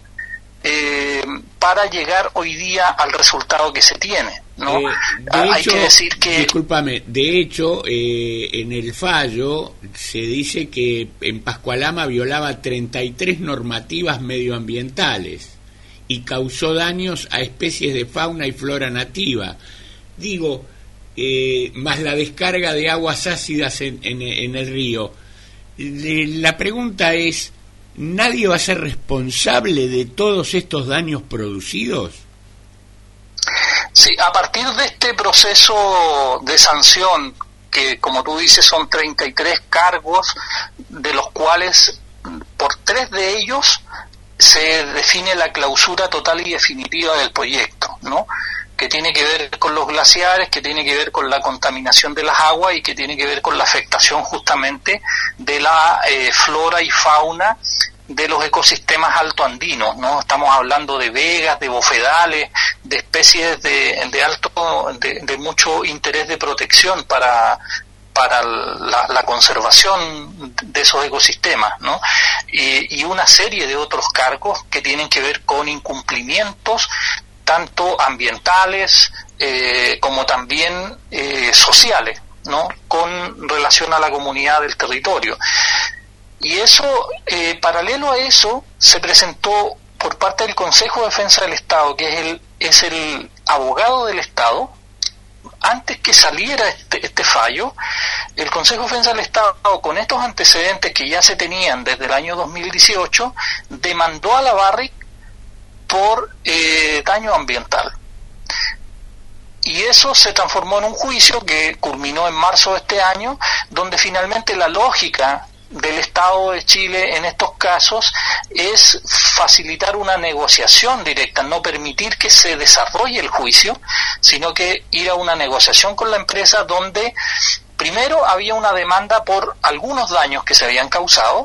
eh, para llegar hoy día al resultado que se tiene, ¿no?
Eh, de
hay
hecho,
que decir que...
Discúlpame, de hecho, eh, en el fallo se dice que en Pascualama violaba treinta y tres normativas medioambientales y causó daños a especies de fauna y flora nativa. Digo, eh, más la descarga de aguas ácidas en, en, en el río. La pregunta es, ¿nadie va a ser responsable de todos estos daños producidos?
Sí, a partir de este proceso de sanción, que como tú dices son treinta y tres cargos, de los cuales por tres de ellos se define la clausura total y definitiva del proyecto, ¿no? Que tiene que ver con los glaciares, que tiene que ver con la contaminación de las aguas y que tiene que ver con la afectación justamente de la eh, flora y fauna de los ecosistemas altoandinos, ¿no? Estamos hablando de vegas, de bofedales, de especies de, de alto, de, de mucho interés de protección para para la, la conservación de esos ecosistemas, ¿no? Y, y una serie de otros cargos que tienen que ver con incumplimientos tanto ambientales eh, como también eh, sociales, ¿no? Con relación a la comunidad del territorio. Y eso, eh, paralelo a eso, se presentó por parte del Consejo de Defensa del Estado, que es el, es el abogado del Estado. Antes que saliera este, este fallo, el Consejo de Defensa del Estado, con estos antecedentes que ya se tenían desde el año dos mil dieciocho, demandó a la Barrick por eh, daño ambiental. Y eso se transformó en un juicio que culminó en marzo de este año, donde finalmente la lógica del Estado de Chile en estos casos es facilitar una negociación directa, no permitir que se desarrolle el juicio, sino que ir a una negociación con la empresa donde primero había una demanda por algunos daños que se habían causado,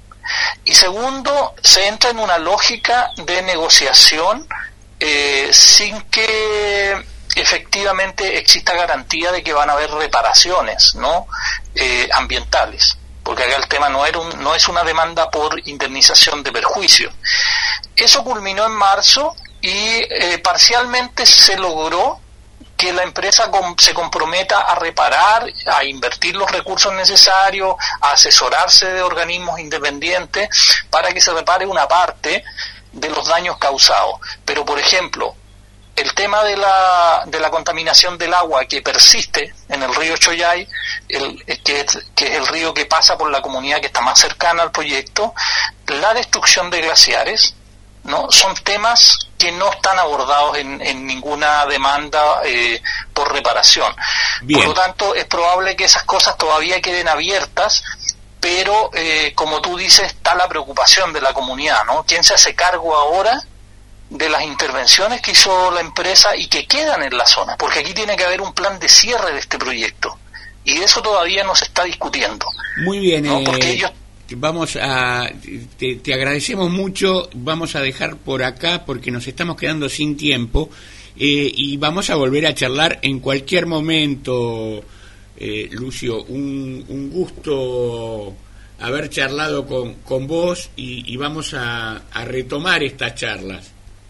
y segundo, se entra en una lógica de negociación eh, sin que efectivamente exista garantía de que van a haber reparaciones, ¿no? eh, ambientales, porque acá el tema no era un, no es una demanda por indemnización de perjuicio. Eso culminó en marzo y eh, parcialmente se logró que la empresa com- se comprometa a reparar, a invertir los recursos necesarios, a asesorarse de organismos independientes para que se repare una parte de los daños causados. Pero, por ejemplo, el tema de la de la contaminación del agua que persiste en el río Choyay, el, que, es, que es el río que pasa por la comunidad que está más cercana al proyecto, la destrucción de glaciares, ¿no? Son temas que no están abordados en, en ninguna demanda eh, por reparación. Bien. Por lo tanto, es probable que esas cosas todavía queden abiertas, pero eh, como tú dices, está la preocupación de la comunidad, ¿no? ¿Quién se hace cargo ahora de las intervenciones que hizo la empresa y que quedan en la zona? Porque aquí tiene que haber un plan de cierre de este proyecto, y eso todavía no se está discutiendo.
Muy bien,
¿no?
eh...
Porque ellos
Vamos a, te, te agradecemos mucho, vamos a dejar por acá porque nos estamos quedando sin tiempo eh, y vamos a volver a charlar en cualquier momento, eh, Lucio, un, un gusto haber charlado con, con vos y, y vamos a, a retomar estas charlas.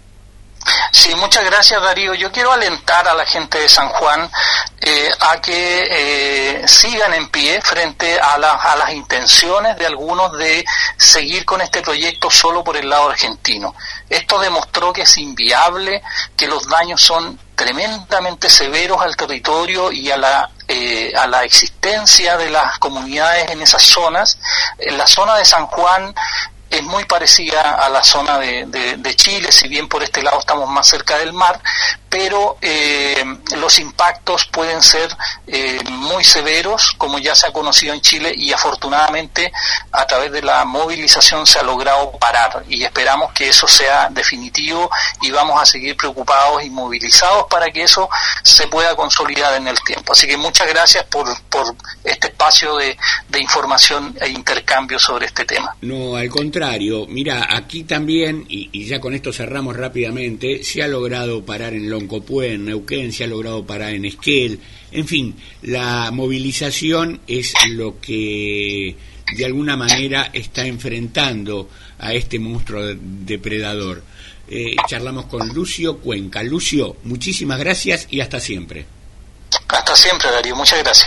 Sí, muchas gracias, Darío. Yo quiero alentar a la gente de San Juan eh, a que eh, sigan en pie frente a, la, a las intenciones de algunos de seguir con este proyecto solo por el lado argentino. Esto demostró que es inviable, que los daños son tremendamente severos al territorio y a la eh, a la existencia de las comunidades en esas zonas. En la zona de San Juan es muy parecida a la zona de, de, de Chile, si bien por este lado estamos más cerca del mar, pero eh, los impactos pueden ser eh, muy severos, como ya se ha conocido en Chile, y afortunadamente a través de la movilización se ha logrado parar, y esperamos que eso sea definitivo, y vamos a seguir preocupados y movilizados para que eso se pueda consolidar en el tiempo. Así que muchas gracias por, por este espacio de, de información e intercambio sobre este tema.
No, al contrario. Mira, aquí también, y, y ya con esto cerramos rápidamente, se ha logrado parar en Loncopué, en Neuquén, se ha logrado parar en Esquel, en fin, la movilización es lo que de alguna manera está enfrentando a este monstruo depredador. Eh, charlamos con Lucio Cuenca. Lucio, muchísimas gracias y hasta siempre.
Hasta siempre, Darío, muchas gracias.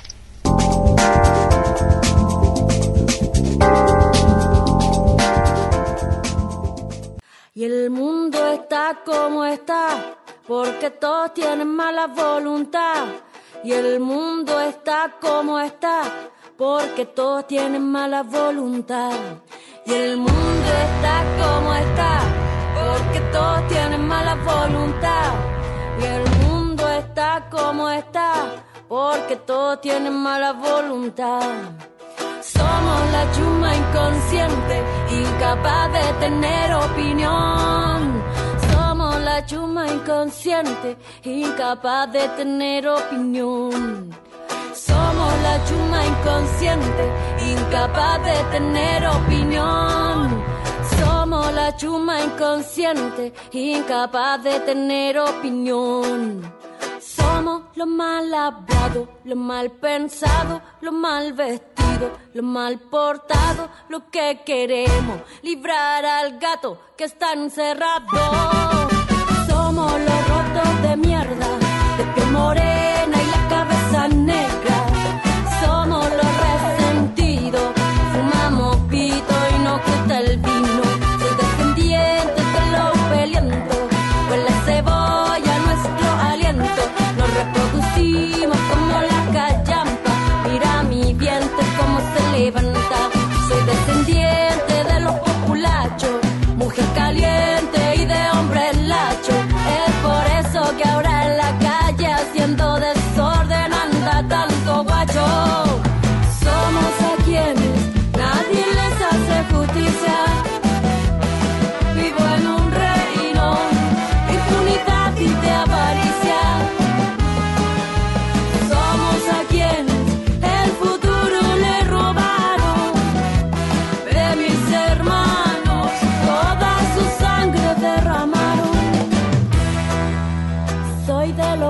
Y el mundo está como está, porque todos tienen mala voluntad. Y el mundo está como está, porque todos tienen mala voluntad. Y el mundo está como está, porque todos tienen mala voluntad. Y el mundo está como está, porque todos tienen mala voluntad. Somos la chuma inconsciente, incapaz de tener opinión. Somos la chuma inconsciente, incapaz de tener opinión. Somos la chuma inconsciente, incapaz de tener opinión. Somos la chuma inconsciente, incapaz de tener opinión. Somos lo mal hablado, lo mal pensado, lo mal vestido, lo mal portado, lo que queremos, librar al gato que está encerrado. Somos los rotos de mierda, de piel morena y la cabeza negra. Somos los resentidos, fumamos pito y nos gusta el vino. Soy descendiente de los pelientos, pues la cebolla nuestro aliento. Nos reproducimos como la callampa, mirando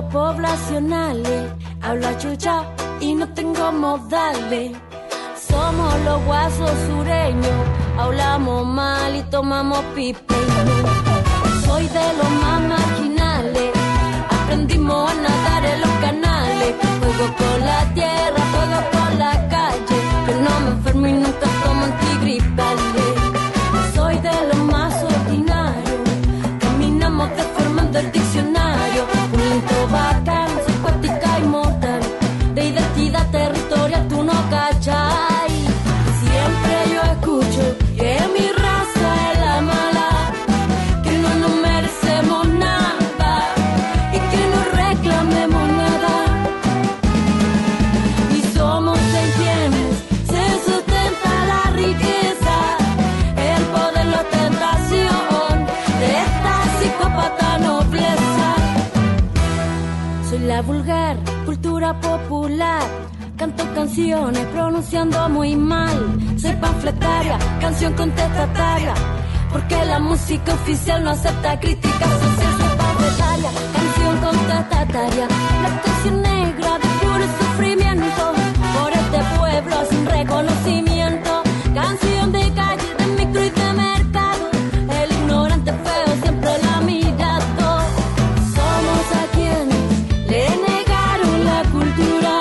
poblacionales. Hablo chucha y no tengo modales. Somos los guasos sureños, hablamos mal y tomamos pipeño. Soy de los más marginales, aprendimos a nadar en los canales. Juego con la tierra, juego con la calle, que no me enfermo y nunca tomo antigripales. Soy de los más ordinarios, caminamos deformando el diccionario. Un intro bacán, psicótica y mortal, de identidad territorial tú no cachas. Siempre yo escucho que mi raza es la mala, que no nos merecemos nada y que no reclamemos nada. Y somos en quienes se sustenta la riqueza, el poder, la tentación de esta psicópata nobleza. Soy la vulgar cultura popular, canto canciones pronunciando muy mal. Soy panfletaria, canción contestataria, porque la música oficial no acepta críticas sociales. Soy panfletaria, canción contestataria, la canción negra de puro sufrimiento por este pueblo sin reconocimiento. Canción de calle, de micro y de mercado, el ignorante feo siempre la ha mirado. Somos a quienes le negaron la cultura.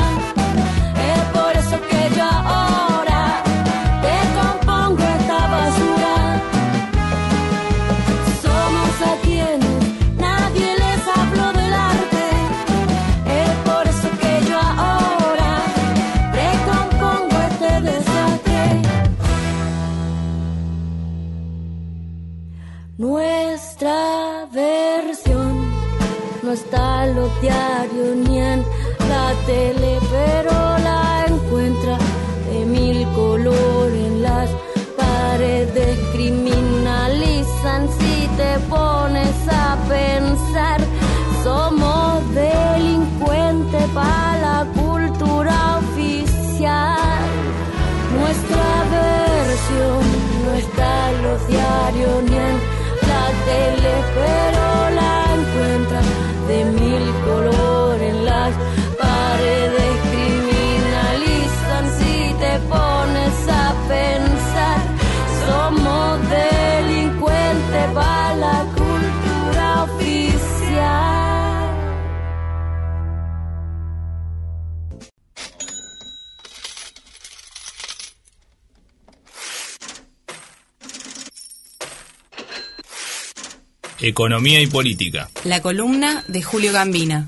Nuestra versión no está en los diarios ni en la tele, pero la encuentra de mil colores en las paredes. Criminalizan si te pones a pensar. Somos delincuentes para la cultura oficial. Nuestra versión no está en los diarios ni en la tele, pero la encuentras de mil colores en las paredes. Criminalizan si te pones a pensar. Somos delincuentes para la cultura oficial.
Economía y política.
La columna de Julio Gambina.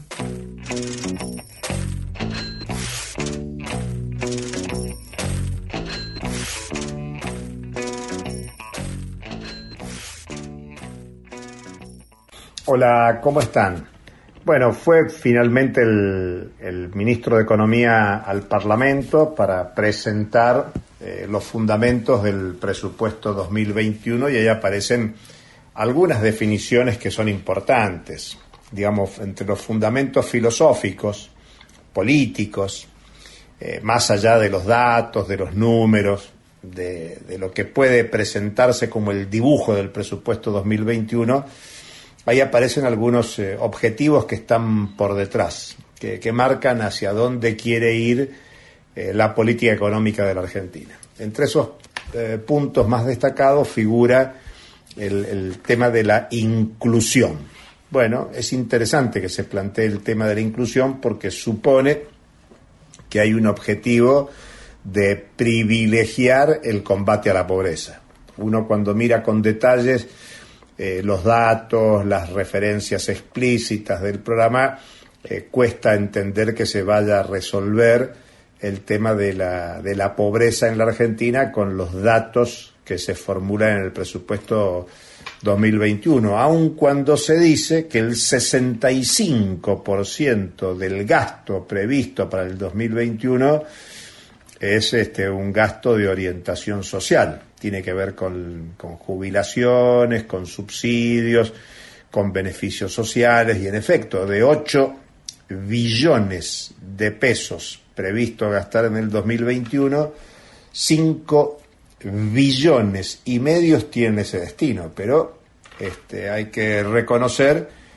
Hola, ¿cómo están? Bueno, fue finalmente el, el ministro de Economía al Parlamento para presentar eh, los fundamentos del presupuesto dos mil veintiuno y ahí aparecen algunas definiciones que son importantes, digamos, entre los fundamentos filosóficos, políticos, eh, más allá de los datos, de los números, de, de lo que puede presentarse como el dibujo del presupuesto dos mil veintiuno, ahí aparecen algunos eh, objetivos que están por detrás, que, que marcan hacia dónde quiere ir eh, la política económica de la Argentina. Entre esos eh, puntos más destacados figura El, el tema de la inclusión. Bueno, es interesante que se plantee el tema de la inclusión porque supone que hay un objetivo de privilegiar el combate a la pobreza. Uno cuando mira con detalles eh, los datos, las referencias explícitas del programa, eh, cuesta entender que se vaya a resolver el tema de la, de la pobreza en la Argentina con los datos que se formula en el presupuesto dos mil veintiuno, aun cuando se dice que el sesenta y cinco por ciento del gasto previsto para el dos mil veintiuno es este, un gasto de orientación social. Tiene que ver con, con jubilaciones, con subsidios, con beneficios sociales y, en efecto, de ocho billones de pesos previsto gastar en el dos mil veintiuno, cinco billones y medios tienen ese destino, pero este, hay que reconocer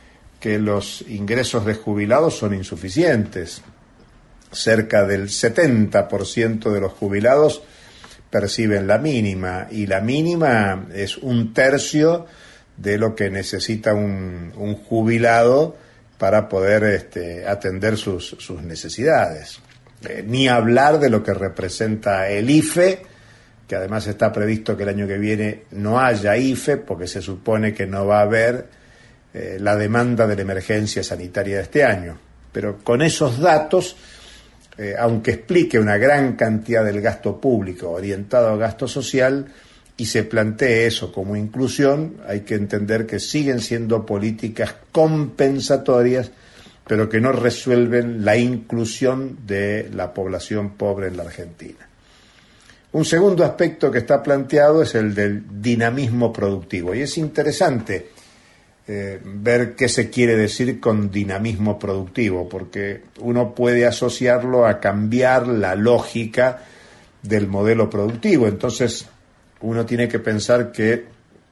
que los ingresos de jubilados son insuficientes. Cerca del setenta por ciento de los jubilados perciben la mínima, y la mínima es un tercio de lo que necesita un, un jubilado para poder este, atender sus, sus necesidades. Eh, ni hablar de lo que representa el I F E, que además está previsto que el año que viene no haya I F E, porque se supone que no va a haber eh, la demanda de la emergencia sanitaria de este año. Pero con esos datos, eh, aunque explique una gran cantidad del gasto público orientado a gasto social, y se plantee eso como inclusión, hay que entender que siguen siendo políticas compensatorias, pero que no resuelven la inclusión de la población pobre en la Argentina. Un segundo aspecto que está planteado es el del dinamismo productivo, y es interesante eh, ver qué se quiere decir con dinamismo productivo, porque uno puede asociarlo a cambiar la lógica del modelo productivo. Entonces uno tiene que pensar que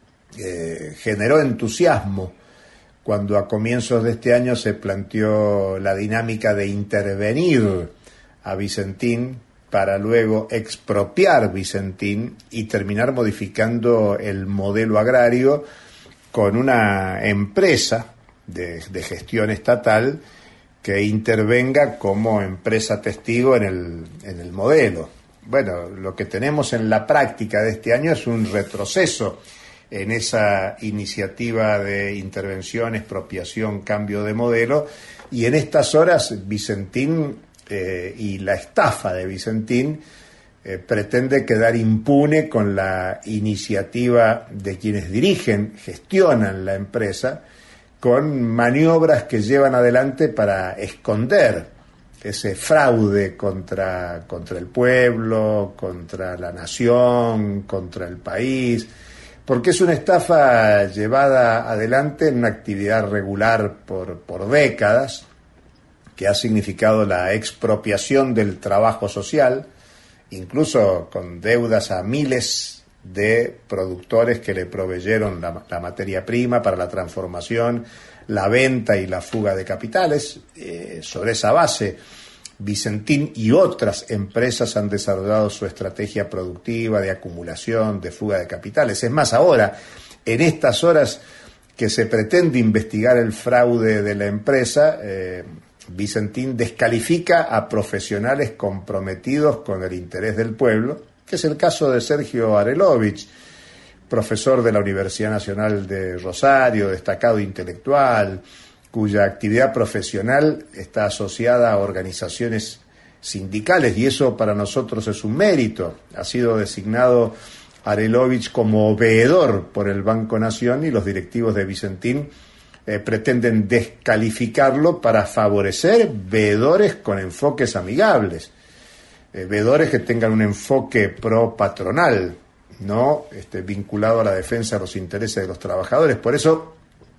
eh, generó entusiasmo cuando a comienzos de este año se planteó la dinámica de intervenir a Vicentín para luego expropiar Vicentín y terminar modificando el modelo agrario con una empresa de, de gestión estatal que intervenga como empresa testigo en el, en el modelo. Bueno, lo que tenemos en la práctica de este año es un retroceso en esa iniciativa de intervención, expropiación, cambio de modelo, y en estas horas Vicentín eh, y la estafa de Vicentín eh, pretende quedar impune con la iniciativa de quienes dirigen, gestionan la empresa, con maniobras que llevan adelante para esconder ese fraude contra, contra el pueblo, contra la nación, contra el país, porque es una estafa llevada adelante en una actividad regular por, por décadas, que ha significado la expropiación del trabajo social, incluso con deudas a miles de productores que le proveyeron la, la materia prima para la transformación, la venta y la fuga de capitales. Eh, sobre esa base, Vicentín y otras empresas han desarrollado su estrategia productiva de acumulación, de fuga de capitales. Es más, ahora, en estas horas que se pretende investigar el fraude de la empresa, eh, Vicentín descalifica a profesionales comprometidos con el interés del pueblo, que es el caso de Sergio Arelovich, profesor de la Universidad Nacional de Rosario, destacado intelectual, cuya actividad profesional está asociada a organizaciones sindicales, y eso para nosotros es un mérito. Ha sido designado Arelovich como veedor por el Banco Nación, y los directivos de Vicentín eh, pretenden descalificarlo para favorecer veedores con enfoques amigables, eh, veedores que tengan un enfoque pro patronal, no este, vinculado a la defensa de los intereses de los trabajadores. Por eso,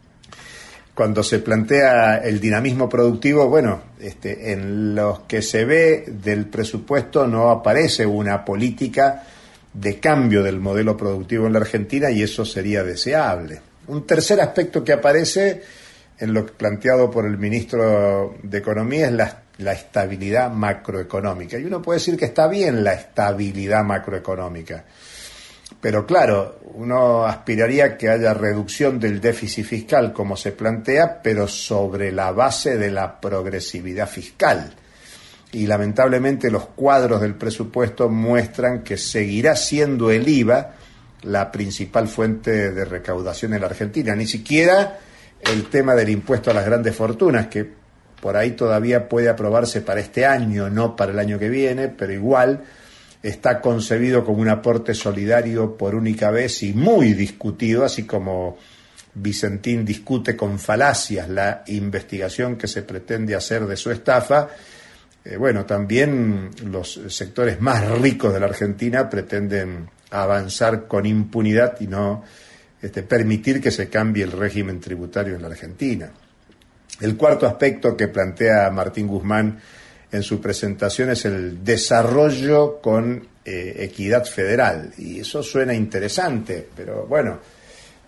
cuando se plantea el dinamismo productivo, bueno, este, en lo que se ve del presupuesto no aparece una política de cambio del modelo productivo en la Argentina, y eso sería deseable. Un tercer aspecto que aparece en lo planteado por el ministro de Economía es la, la estabilidad macroeconómica. Y uno puede decir que está bien la estabilidad macroeconómica, pero claro, uno aspiraría a que haya reducción del déficit fiscal como se plantea, pero sobre la base de la progresividad fiscal. Y lamentablemente los cuadros del presupuesto muestran que seguirá siendo el I V A la principal fuente de recaudación en la Argentina. Ni siquiera el tema del impuesto a las grandes fortunas, que por ahí todavía puede aprobarse para este año, no para el año que viene, pero igual está concebido como un aporte solidario por única vez y muy discutido, así como Vicentín discute con falacias la investigación que se pretende hacer de su estafa. Eh, bueno, también los sectores más ricos de la Argentina pretenden avanzar con impunidad y no este, permitir que se cambie el régimen tributario en la Argentina. El cuarto aspecto que plantea Martín Guzmán en su presentación es el desarrollo con eh, equidad federal, y eso suena interesante, pero bueno,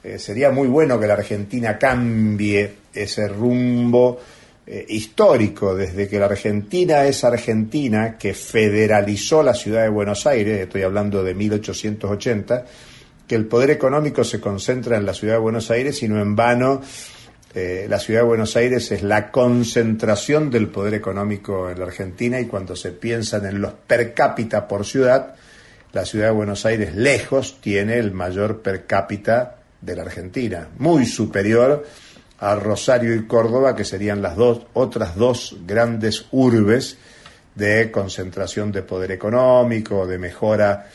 eh, sería muy bueno que la Argentina cambie ese rumbo eh, histórico, desde que la Argentina es Argentina, que federalizó la ciudad de Buenos Aires, estoy hablando de mil ochocientos ochenta, que el poder económico se concentra en la ciudad de Buenos Aires, y no en vano eh, la ciudad de Buenos Aires es la concentración del poder económico en la Argentina, y cuando se piensan en los per cápita por ciudad, la ciudad de Buenos Aires lejos tiene el mayor per cápita de la Argentina, muy superior a Rosario y Córdoba, que serían las dos otras dos grandes urbes de concentración de poder económico, de mejora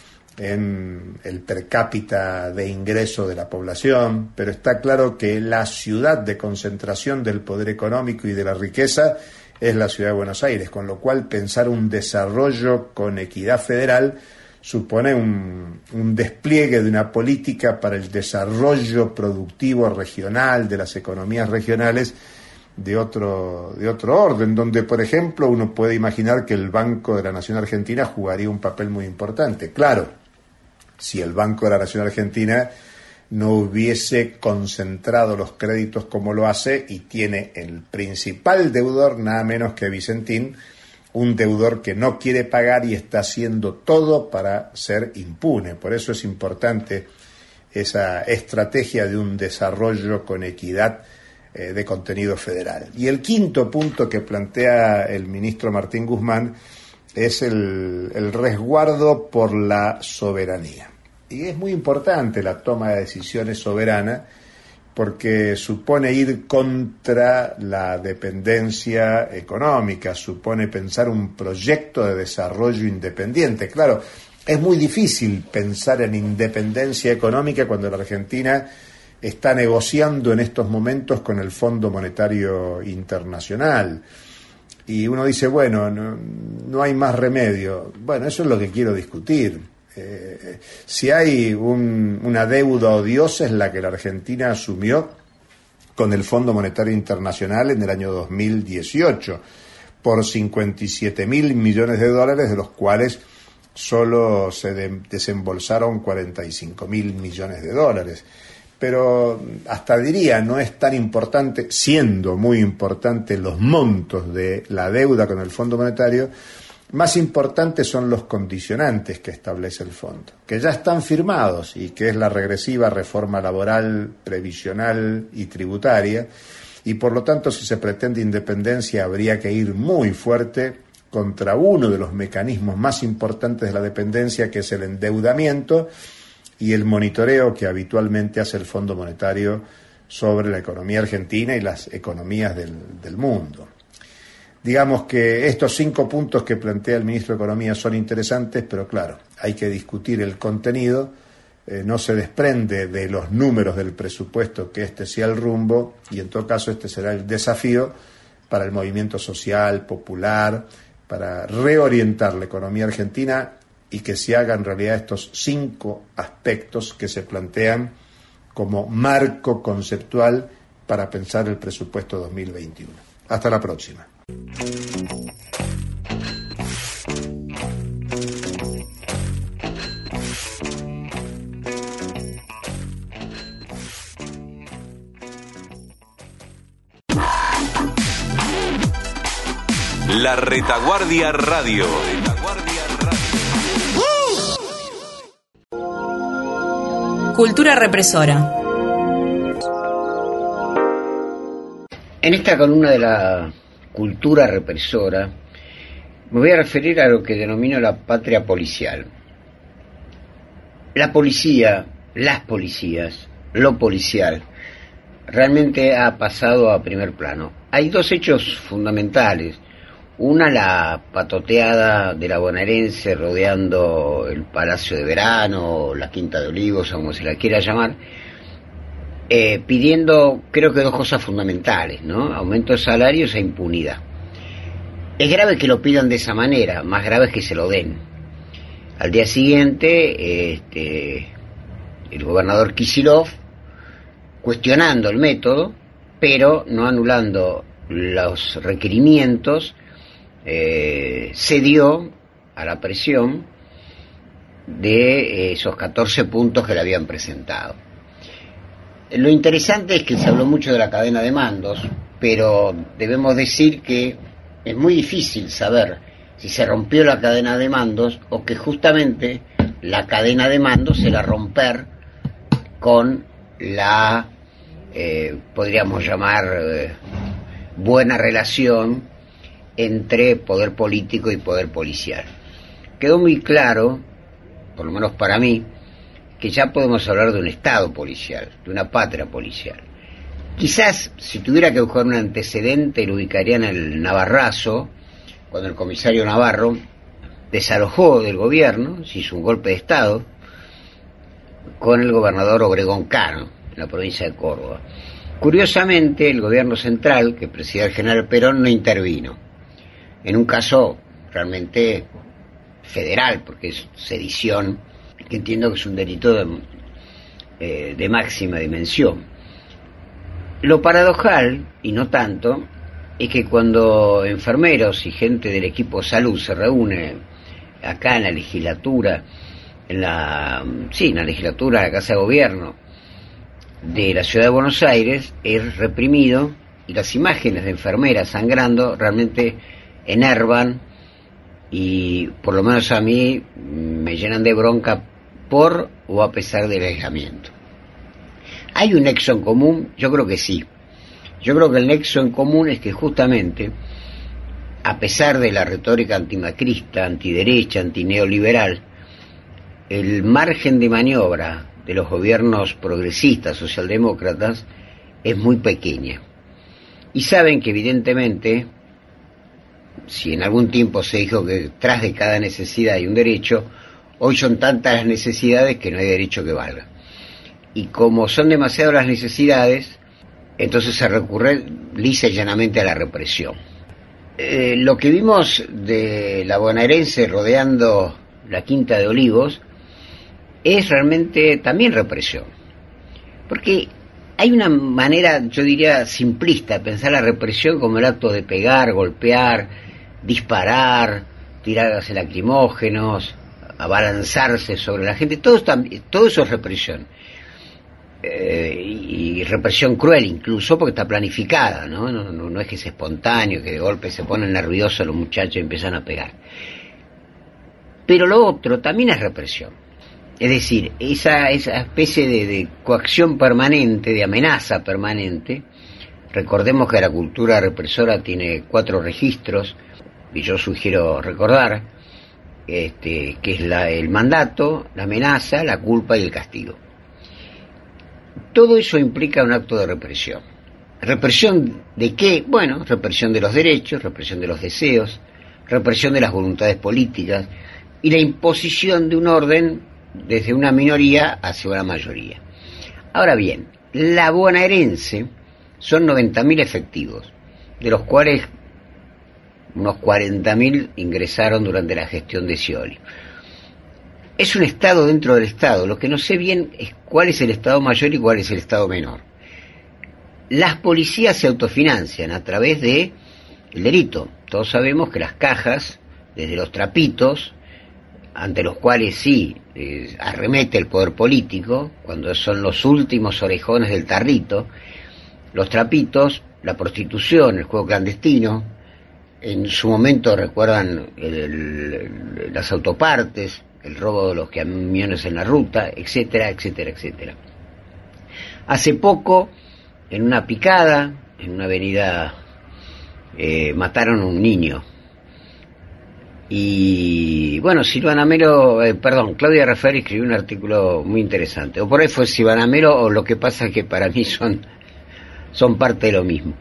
en el per cápita de ingreso de la población. Pero está claro que la ciudad de concentración del poder económico y de la riqueza es la ciudad de Buenos Aires, con lo cual pensar un desarrollo con equidad federal supone un, un despliegue de una política para el desarrollo productivo regional de las economías regionales de otro, de otro orden, donde, por ejemplo, uno puede imaginar que el Banco de la Nación Argentina jugaría un papel muy importante. Claro, si el Banco de la Nación Argentina no hubiese concentrado los créditos como lo hace, y tiene el principal deudor nada menos que Vicentín, un deudor que no quiere pagar y está haciendo todo para ser impune. Por eso es importante esa estrategia de un desarrollo con equidad eh, de contenido federal. Y el quinto punto que plantea el ministro Martín Guzmán es el, el resguardo por la soberanía. Y es muy importante la toma de decisiones soberana, porque supone ir contra la dependencia económica, supone pensar un proyecto de desarrollo independiente. Claro, es muy difícil pensar en independencia económica cuando la Argentina está negociando en estos momentos con el Fondo Monetario Internacional. Y uno dice, bueno, no, no hay más remedio. Bueno, eso es lo que quiero discutir. Eh, si hay un, una deuda odiosa, es la que la Argentina asumió con el Fondo Monetario Internacional en el año dos mil dieciocho por cincuenta y siete mil millones de dólares, de los cuales solo se de, desembolsaron cuarenta y cinco mil millones de dólares. Pero hasta diría, no es tan importante, siendo muy importante los montos de la deuda con el Fondo Monetario. Más importantes son los condicionantes que establece el fondo, que ya están firmados, y que es la regresiva reforma laboral, previsional y tributaria, y por lo tanto, si se pretende independencia, habría que ir muy fuerte contra uno de los mecanismos más importantes de la dependencia, que es el endeudamiento y el monitoreo que habitualmente hace el Fondo Monetario sobre la economía argentina y las economías del, del mundo. Digamos que estos cinco puntos que plantea el ministro de Economía son interesantes, pero claro, hay que discutir el contenido. Eh, no se desprende de los números del presupuesto que este sea el rumbo, y en todo caso este será el desafío para el movimiento social, popular, para reorientar la economía argentina, y que se hagan realidad estos cinco aspectos que se plantean como marco conceptual para pensar el presupuesto dos mil veintiuno. Hasta la próxima.
La Retaguardia Radio.
Cultura represora.
En esta columna de la cultura represora me voy a referir a lo que denomino la patria policial. La policía, las policías, lo policial, realmente ha pasado a primer plano. Hay dos hechos fundamentales. Una, la patoteada de la bonaerense rodeando el Palacio de Verano, la Quinta de Olivos, o como se la quiera llamar, eh, pidiendo, creo que dos cosas fundamentales, ¿no? Aumento de salarios e impunidad. Es grave que lo pidan de esa manera, más grave es que se lo den. Al día siguiente, este, el gobernador Kicillof, cuestionando el método, pero no anulando los requerimientos, eh, cedió a la presión de esos catorce puntos que le habían presentado. Lo interesante es que se habló mucho de la cadena de mandos, pero debemos decir que es muy difícil saber si se rompió la cadena de mandos o que justamente la cadena de mandos era romper con la, eh, podríamos llamar, eh, buena relación entre poder político y poder policial. Quedó muy claro, por lo menos para mí, que ya podemos hablar de un Estado policial, de una patria policial. Quizás, si tuviera que buscar un antecedente, lo ubicaría en el Navarrazo, cuando el comisario Navarro desalojó del gobierno, se hizo un golpe de Estado, con el gobernador Obregón Cano, en la provincia de Córdoba. Curiosamente, el gobierno central, que presidía el general Perón, no intervino. En un caso realmente federal, porque es sedición, que entiendo que es un delito de, eh, de máxima dimensión. Lo paradojal, y no tanto, es que cuando enfermeros y gente del equipo salud se reúne acá en la legislatura, en la, sí, en la legislatura, la Casa de Gobierno de la Ciudad de Buenos Aires, es reprimido, y las imágenes de enfermeras sangrando realmente enervan, y por lo menos a mí me llenan de bronca por o a pesar del aislamiento. ¿Hay un nexo en común? Yo creo que sí. Yo creo que el nexo en común es que justamente, a pesar de la retórica antimacrista, antiderecha, antineoliberal, el margen de maniobra de los gobiernos progresistas, socialdemócratas, es muy pequeña. Y saben que evidentemente, si en algún tiempo se dijo que tras de cada necesidad hay un derecho, hoy son tantas las necesidades que no hay derecho que valga. Y como son demasiadas las necesidades, entonces se recurre lisa y llanamente a la represión. Eh, lo que vimos de la bonaerense rodeando la Quinta de Olivos es realmente también represión. Porque hay una manera, yo diría, simplista de pensar la represión como el acto de pegar, golpear, disparar, tirar gases lacrimógenos, abalanzarse sobre la gente. Todo, está, todo eso es represión. Eh, y represión cruel incluso, porque está planificada, ¿no? No, no, no es que es espontáneo, que de golpe se ponen nerviosos los muchachos y empiezan a pegar. Pero lo otro también es represión. Es decir, esa, esa especie de, de coacción permanente, de amenaza permanente. Recordemos que la cultura represora tiene cuatro registros, y yo sugiero recordar, este, que es la, el mandato, la amenaza, la culpa y el castigo. Todo eso implica un acto de represión. ¿Represión de qué? Bueno, represión de los derechos, represión de los deseos, represión de las voluntades políticas y la imposición de un orden desde una minoría hacia una mayoría. Ahora bien, la bonaerense son noventa mil efectivos, de los cuales unos cuarenta mil ingresaron durante la gestión de Scioli. Es un Estado dentro del Estado. Lo que no sé bien es cuál es el Estado mayor y cuál es el Estado menor. Las policías se autofinancian a través de el delito. Todos sabemos que las cajas, desde los trapitos, ante los cuales sí eh, arremete el poder político, cuando son los últimos orejones del tarrito, los trapitos, la prostitución, el juego clandestino, en su momento recuerdan el, el, las autopartes, el robo de los camiones en la ruta, etcétera, etcétera, etcétera. Hace poco, en una picada, en una avenida, eh, mataron a un niño. Y bueno, Silvana Melo, eh, perdón, Claudia Raffaele escribió un artículo muy interesante. O por ahí fue Silvana Melo, o lo que pasa es que para mí son, son parte de lo mismo.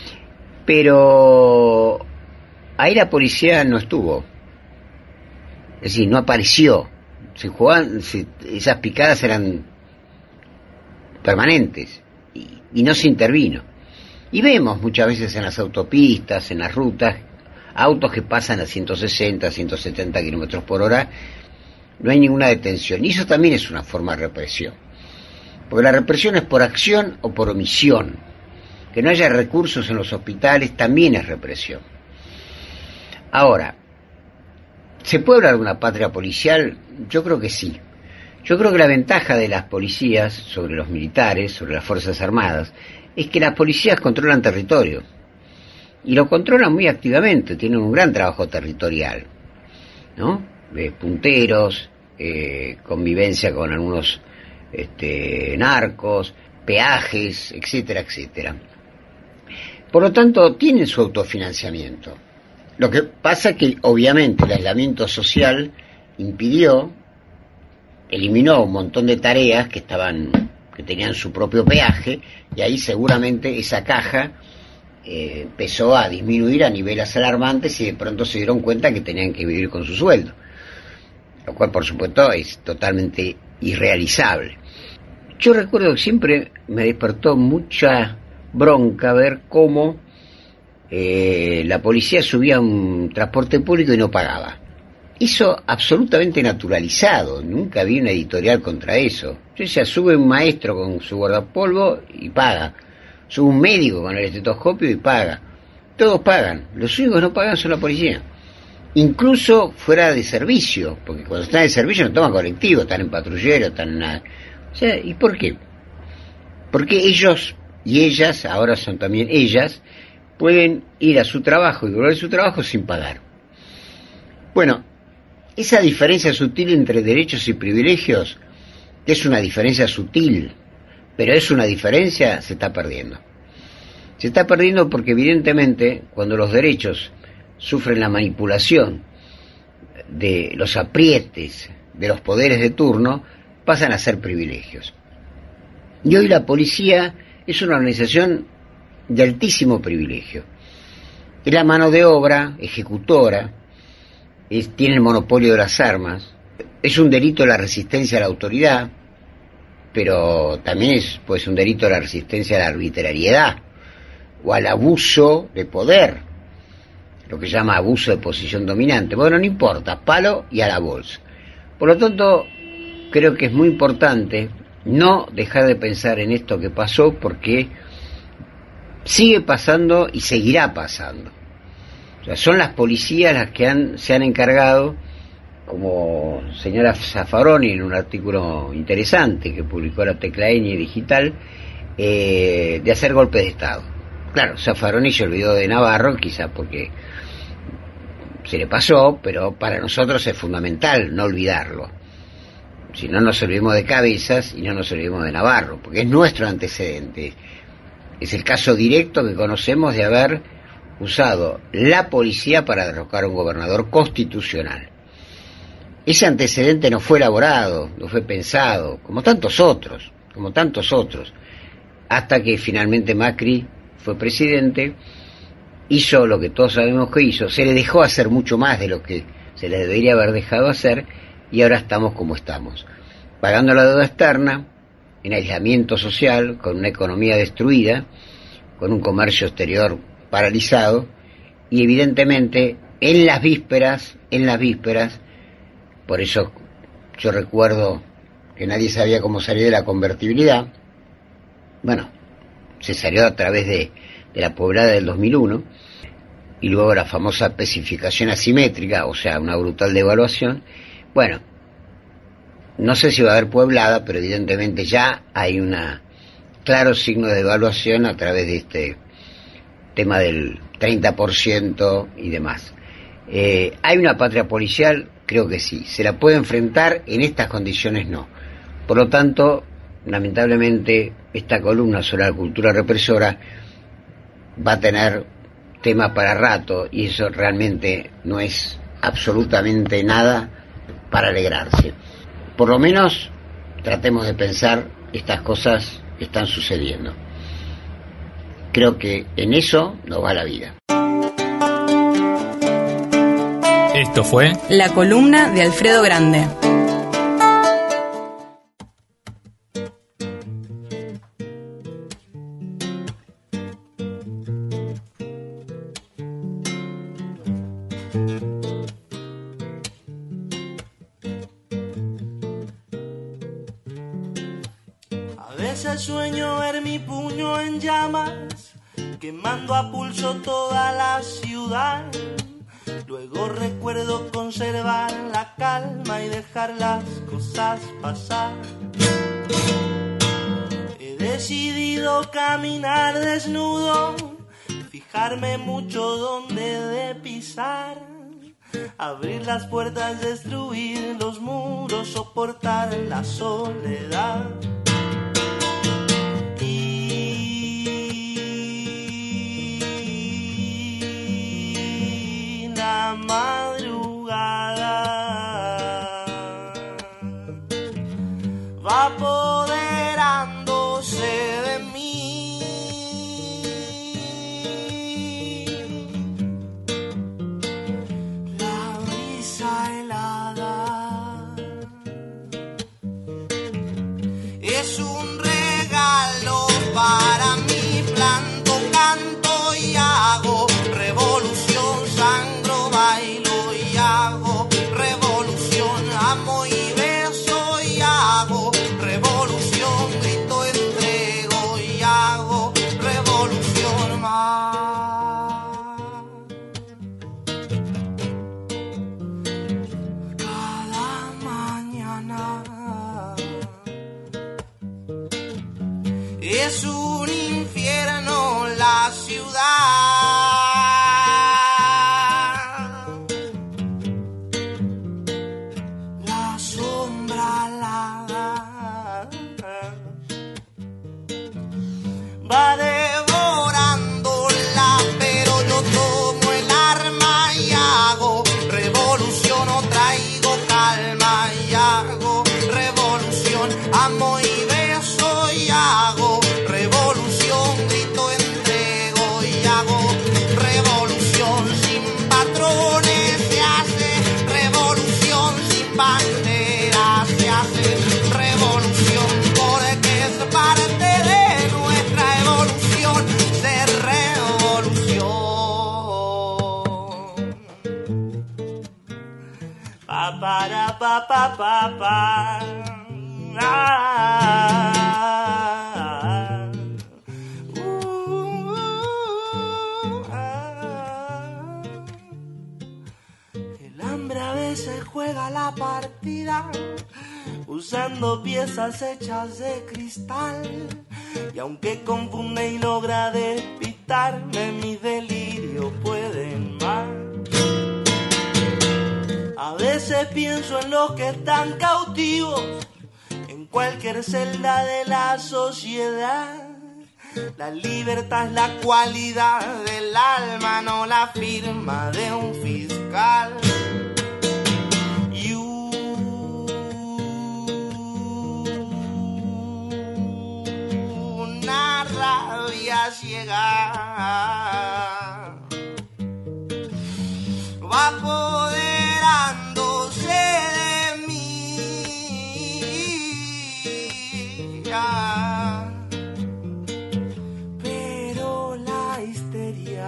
Pero ahí la policía no estuvo. Es decir, no apareció. Se jugaban, se, esas picadas eran permanentes y, y no se intervino. Y vemos muchas veces en las autopistas, en las rutas, autos que pasan a ciento sesenta, ciento setenta kilómetros por hora, no hay ninguna detención. Y eso también es una forma de represión. Porque la represión es por acción o por omisión. Que no haya recursos en los hospitales también es represión. Ahora, ¿se puede hablar de una patria policial? Yo creo que sí. Yo creo que la ventaja de las policías sobre los militares, sobre las Fuerzas Armadas, es que las policías controlan territorio. Y lo controlan muy activamente, tienen un gran trabajo territorial, ¿no? Eh, punteros, eh, convivencia con algunos este, narcos, peajes, etcétera, etcétera. Por lo tanto, tienen su autofinanciamiento. Lo que pasa es que, obviamente, el aislamiento social impidió, eliminó un montón de tareas que estaban, que tenían su propio peaje, y ahí seguramente esa caja eh, empezó a disminuir a niveles alarmantes y de pronto se dieron cuenta que tenían que vivir con su sueldo, lo cual por supuesto es totalmente irrealizable. Yo recuerdo que siempre me despertó mucha bronca ver cómo eh, la policía subía a un transporte público y no pagaba. Eso absolutamente naturalizado, nunca vi una editorial contra eso. Yo decía, sube un maestro con su guardapolvo y paga, sube un médico con el estetoscopio y paga. Todos pagan, los únicos que no pagan son la policía. Incluso fuera de servicio, porque cuando están en servicio no toman colectivo, están en patrullero, están en nada. O sea, ¿y por qué? Porque ellos y ellas, ahora son también ellas, pueden ir a su trabajo y volver a su trabajo sin pagar. Bueno, esa diferencia sutil entre derechos y privilegios es una diferencia sutil, pero es una diferencia, se está perdiendo. Se está perdiendo porque evidentemente cuando los derechos sufren la manipulación de los aprietes de los poderes de turno, pasan a ser privilegios. Y hoy la policía es una organización de altísimo privilegio. Es la mano de obra ejecutora, es, tiene el monopolio de las armas, es un delito la resistencia a la autoridad, pero también es pues un delito la resistencia a la arbitrariedad o al abuso de poder, lo que se llama abuso de posición dominante. Bueno, no importa, palo y a la bolsa. Por lo tanto, creo que es muy importante no dejar de pensar en esto que pasó, porque sigue pasando y seguirá pasando. O sea, son las policías las que han, se han encargado, como señora Zaffaroni en un artículo interesante que publicó la Tecla Ñ Digital, eh, de hacer golpes de Estado. Claro, Zaffaroni se olvidó de Navarro, quizá porque se le pasó, pero para nosotros es fundamental no olvidarlo. Si no nos olvidemos de Cabezas y no nos olvidemos de Navarro, porque es nuestro antecedente. Es el caso directo que conocemos de haber usado la policía para derrocar a un gobernador constitucional. Ese antecedente no fue elaborado, no fue pensado, como tantos otros, como tantos otros, hasta que finalmente Macri fue presidente, hizo lo que todos sabemos que hizo, se le dejó hacer mucho más de lo que se le debería haber dejado hacer, y ahora estamos como estamos, pagando la deuda externa, en aislamiento social, con una economía destruida, con un comercio exterior paralizado, y evidentemente en las vísperas, en las vísperas, por eso yo recuerdo que nadie sabía cómo salir de la convertibilidad. Bueno, se salió a través de, de la poblada del dos mil uno, y luego la famosa especificación asimétrica, o sea, una brutal devaluación. Bueno, no sé si va a haber pueblada, pero evidentemente ya hay un claro signo de devaluación a través de este tema del treinta por ciento y demás. Eh, ¿Hay una patria policial? Creo que sí. ¿Se la puede enfrentar? En estas condiciones no. Por lo tanto, lamentablemente, esta columna sobre la cultura represora va a tener tema para rato, y eso realmente no es absolutamente nada para alegrarse. Por lo menos tratemos de pensar estas cosas que están sucediendo. Creo que en eso nos va la vida.
Esto fue la columna de Alfredo Grande.
A veces sueño ver mi puño en llamas, quemando a pulso toda la ciudad. Luego Luego recuerdo conservar la calma y dejar las cosas pasar. He decidido caminar desnudo, fijarme mucho dónde de pisar, abrir las puertas, destruir los muros, soportar la soledad. Y la madrugada va apoderándose de mí. La brisa helada es un regalo para mí. Planto, canto y hago revolución, sangro, bailo y hago revolución, amo y beso y hago revolución, grito, entrego y hago revolución más. Cada mañana es un infierno la ciudad. La sombra alada va devorándola, pero yo tomo el arma y hago revolución, o traigo calma y hago revolución, amo y beso y hago revolución, grito, entrego y hago revolución. Sin patrones se hace revolución, sin banderas se hace revolución, porque es parte de nuestra evolución ser revolución. Pa para pa pa pa pa. Ah, uh, ah. El hambre a veces juega la partida usando piezas hechas de cristal, y aunque confunde y logra despistarme, mi delirio pueden más. A veces pienso en los que están cautivos en cualquier celda de la sociedad. La libertad es la cualidad del alma, no la firma de un fiscal. Y una rabia ciega va apoderándose de mí. Pero la histeria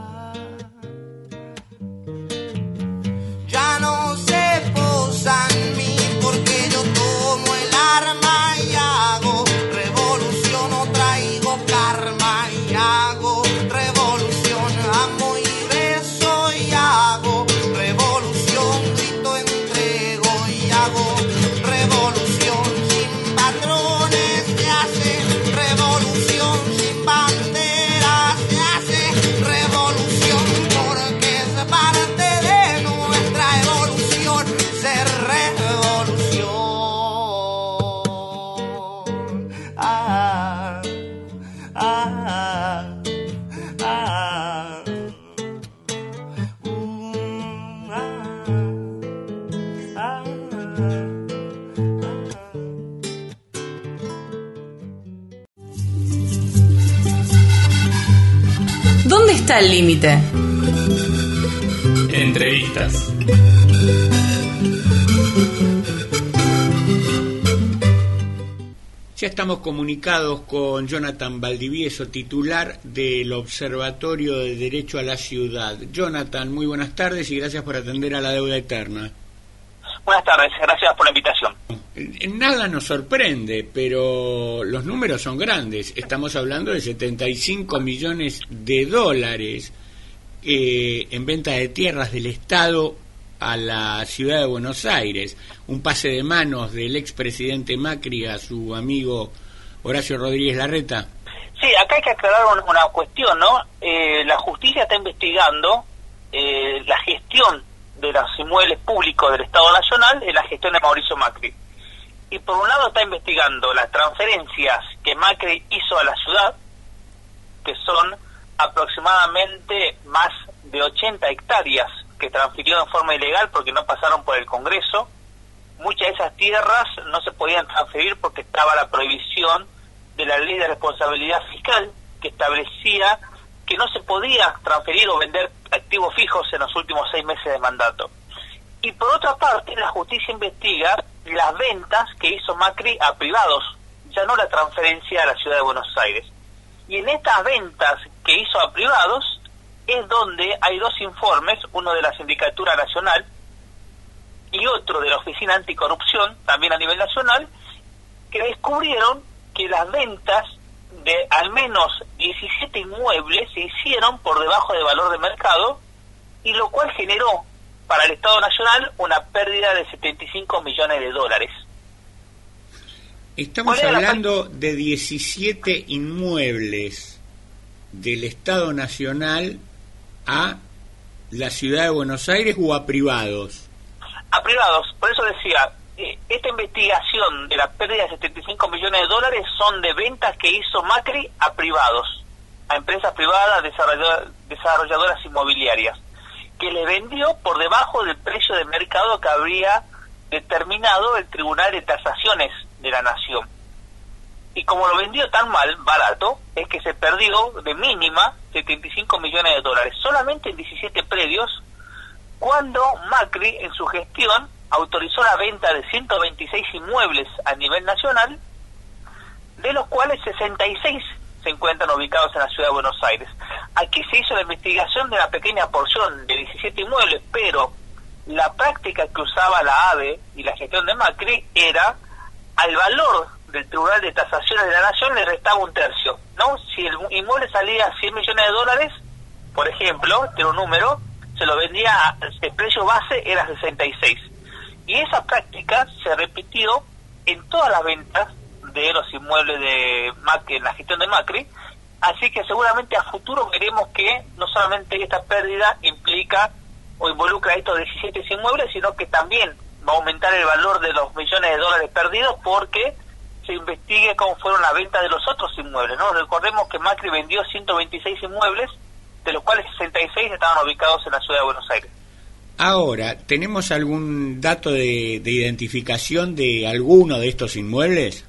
ya no se posa en mí, porque yo tomo el arma y hago revolución, o traigo karma y hago revolución, amo y beso y hago revolución, grito, entrego y hago revolución. Sin patrones se hace revolución, sin banderas se hace revolución, porque es parte de nuestra evolución ser revolución. Ah, ah, ah. Mm, ah, ah, ah.
¿Dónde está el límite?
Entrevistas.
Ya estamos comunicados con Jonathan Valdivieso, titular del Observatorio de Derecho a la Ciudad. Jonathan, muy buenas tardes y gracias por atender a La Deuda Eterna.
Buenas tardes, gracias por la invitación.
Nada nos sorprende, pero los números son grandes. Estamos hablando de setenta y cinco millones de dólares. eh, en venta de tierras del Estado a la ciudad de Buenos Aires, un pase de manos del expresidente Macri a su amigo Horacio Rodríguez Larreta.
Sí, acá hay que aclarar una, una cuestión, ¿no? Eh, la justicia está investigando eh, la gestión de los inmuebles públicos del Estado Nacional en la gestión de Mauricio Macri. Y por un lado está investigando las transferencias que Macri hizo a la ciudad, que son aproximadamente más de ochenta hectáreas que transfirió en forma ilegal porque no pasaron por el Congreso. Muchas de esas tierras no se podían transferir porque estaba la prohibición de la Ley de Responsabilidad Fiscal, que establecía que no se podía transferir o vender activos fijos en los últimos seis meses de mandato. Y por otra parte, la justicia investiga las ventas que hizo Macri a privados, ya no la transferencia a la ciudad de Buenos Aires. Y en estas ventas que hizo a privados es donde hay dos informes, uno de la Sindicatura Nacional y otro de la Oficina Anticorrupción, también a nivel nacional, que descubrieron que las ventas de al menos diecisiete inmuebles se hicieron por debajo de valor de mercado, y lo cual generó para el Estado Nacional una pérdida de setenta y cinco millones de dólares.
Estamos hablando de diecisiete inmuebles del Estado Nacional a la ciudad de Buenos Aires o a privados.
A privados, por eso decía, eh, esta investigación de la pérdida de setenta y cinco millones de dólares son de ventas que hizo Macri a privados, a empresas privadas desarrolladoras, desarrolladoras inmobiliarias, que le vendió por debajo del precio de mercado que habría determinado el Tribunal de Tasaciones de la Nación. Y como lo vendió tan mal, barato, es que se perdió de mínima setenta y cinco millones de dólares, solamente en diecisiete predios, cuando Macri en su gestión autorizó la venta de ciento veintiséis inmuebles a nivel nacional, de los cuales sesenta y seis se encuentran ubicados en la ciudad de Buenos Aires. Aquí se hizo la investigación de una pequeña porción de diecisiete inmuebles, pero la práctica que usaba la A B y la gestión de Macri era al valor del Tribunal de Tasaciones de la Nación le restaba un tercio, ¿no? Si el inmueble salía a cien millones de dólares, por ejemplo, tiene un número, se lo vendía, el precio base era sesenta y seis. Y esa práctica se repitió en todas las ventas de los inmuebles de Macri, en la gestión de Macri, así que seguramente a futuro veremos que no solamente esta pérdida implica o involucra estos diecisiete inmuebles, sino que también va a aumentar el valor de los millones de dólares perdidos porque se investigue cómo fueron las ventas de los otros inmuebles, ¿no? Recordemos que Macri vendió ciento veintiséis inmuebles, de los cuales sesenta y seis estaban ubicados en la ciudad de Buenos Aires.
Ahora, ¿tenemos algún dato de, de identificación de alguno de estos inmuebles?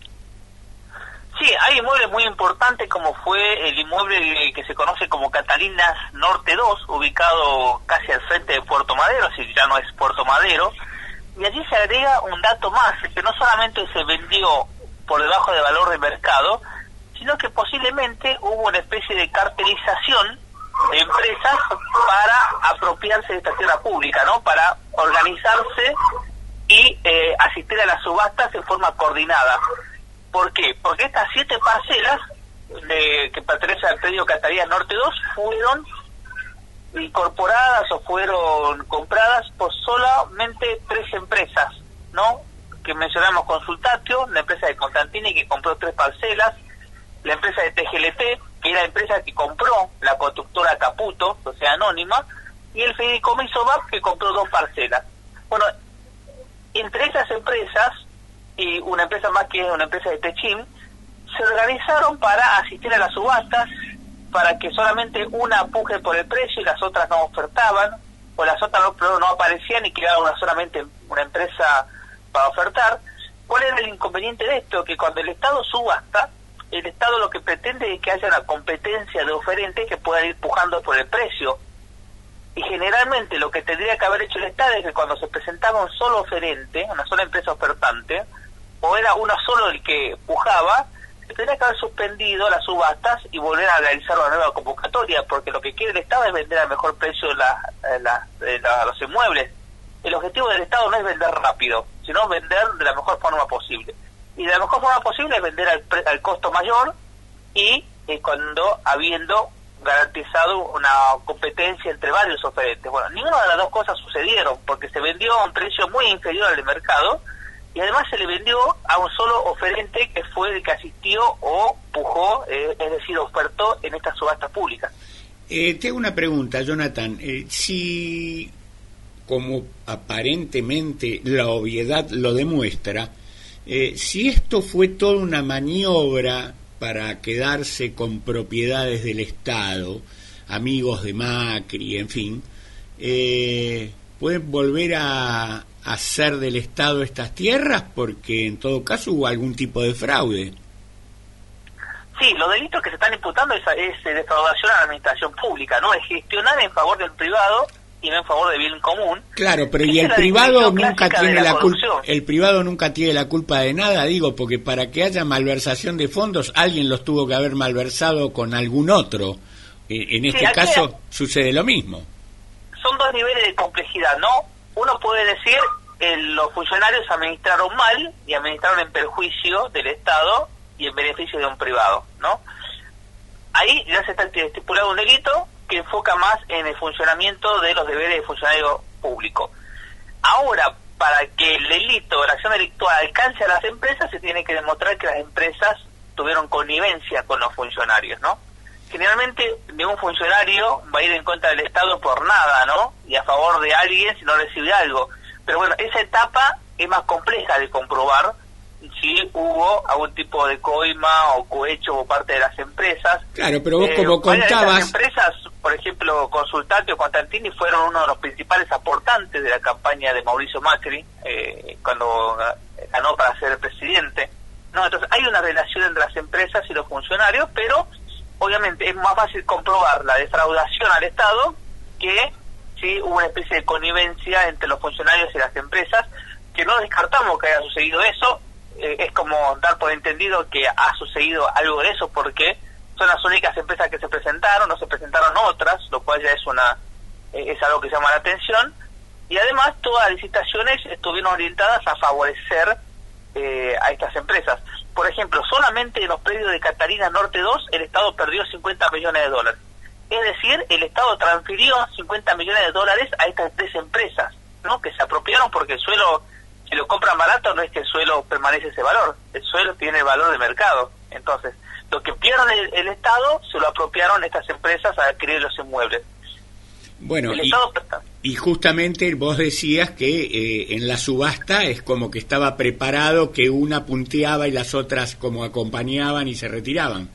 Sí, hay inmuebles muy importantes como fue el inmueble que se conoce como Catalinas Norte dos, ubicado casi al frente de Puerto Madero, si ya no es Puerto Madero, y allí se agrega un dato más, que no solamente se vendió por debajo de valor de mercado, sino que posiblemente hubo una especie de cartelización de empresas para apropiarse de esta tierra pública, ¿no? Para organizarse y eh, asistir a las subastas en forma coordinada. ¿Por qué? Porque estas siete parcelas de, que pertenecen al predio Catalinas Norte dos fueron incorporadas o fueron compradas por solamente tres empresas, ¿no? Que mencionamos: Consultatio, la empresa de Constantini que compró tres parcelas, la empresa de T G L T, que era la empresa que compró la constructora Caputo, o sea, anónima, y el Fideicomiso V A P que compró dos parcelas. Bueno, entre esas empresas y una empresa más que es una empresa de Techim, se organizaron para asistir a las subastas, para que solamente una puje por el precio y las otras no ofertaban, o las otras no, no aparecían y quedaba una, solamente una empresa para ofertar. ¿Cuál era el inconveniente de esto? Que cuando el Estado subasta, el Estado lo que pretende es que haya una competencia de oferentes que puedan ir pujando por el precio. Y generalmente lo que tendría que haber hecho el Estado es que cuando se presentaba un solo oferente, una sola empresa ofertante, o era uno solo el que pujaba, se tendría que haber suspendido las subastas y volver a realizar una nueva convocatoria, porque lo que quiere el Estado es vender al mejor precio la, la, la, los inmuebles. El objetivo del Estado no es vender rápido, sino vender de la mejor forma posible. Y de la mejor forma posible es vender al, pre, al costo mayor y eh, cuando habiendo garantizado una competencia entre varios oferentes. Bueno, ninguna de las dos cosas sucedieron, porque se vendió a un precio muy inferior al de mercado, y además se le vendió a un solo oferente, que fue el que asistió o pujó, eh, es decir, ofertó en estas subastas públicas.
Eh, te hago una pregunta, Jonathan. Eh, si, como aparentemente la obviedad lo demuestra, eh, si esto fue toda una maniobra para quedarse con propiedades del Estado, amigos de Macri, en fin, eh, ¿pueden volver a hacer del Estado estas tierras? Porque en todo caso hubo algún tipo de fraude.
Sí, los delitos que se están imputando es, es defraudación a la administración pública, ¿no? Es gestionar en favor del privado y no en favor del bien común.
Claro, pero y el privado nunca tiene la culpa, el privado nunca tiene la culpa de nada, digo, porque para que haya malversación de fondos, alguien los tuvo que haber malversado con algún otro. Eh, en este sí, caso hay, sucede lo mismo.
Son dos niveles de complejidad, ¿no? Uno puede decir, eh, los funcionarios administraron mal y administraron en perjuicio del Estado y en beneficio de un privado, ¿no? Ahí ya se está estipulado un delito que enfoca más en el funcionamiento de los deberes de funcionario público. Ahora, para que el delito o la acción delictual alcance a las empresas, se tiene que demostrar que las empresas tuvieron connivencia con los funcionarios, ¿no? Generalmente ningún funcionario va a ir en contra del Estado por nada, ¿no? Y a favor de alguien si no recibe algo. Pero bueno, esa etapa es más compleja de comprobar si hubo algún tipo de coima o cohecho por parte de las empresas.
Claro, pero vos eh, como contabas...
Las empresas, por ejemplo, Consultante o Constantini, fueron uno de los principales aportantes de la campaña de Mauricio Macri, eh, cuando ganó para ser presidente. No, entonces hay una relación entre las empresas y los funcionarios, pero obviamente es más fácil comprobar la defraudación al Estado que si hubo una especie de connivencia entre los funcionarios y las empresas, que no descartamos que haya sucedido eso. Eh, es como dar por entendido que ha sucedido algo de eso, porque son las únicas empresas que se presentaron, no se presentaron otras, lo cual ya es una eh, es algo que llama la atención, y además todas las licitaciones estuvieron orientadas a favorecer eh, a estas empresas. Por ejemplo, solamente en los predios de Catalina Norte dos el Estado perdió cincuenta millones de dólares. Es decir, el Estado transfirió cincuenta millones de dólares a estas tres empresas, ¿no? Que se apropiaron, porque el suelo, si lo compran barato, no es que el suelo permanece ese valor, el suelo tiene el valor de mercado. Entonces, lo que pierde el, el Estado se lo apropiaron estas empresas a adquirir los inmuebles.
Bueno, y, y justamente vos decías que eh, en la subasta es como que estaba preparado, que una punteaba y las otras como acompañaban y se retiraban.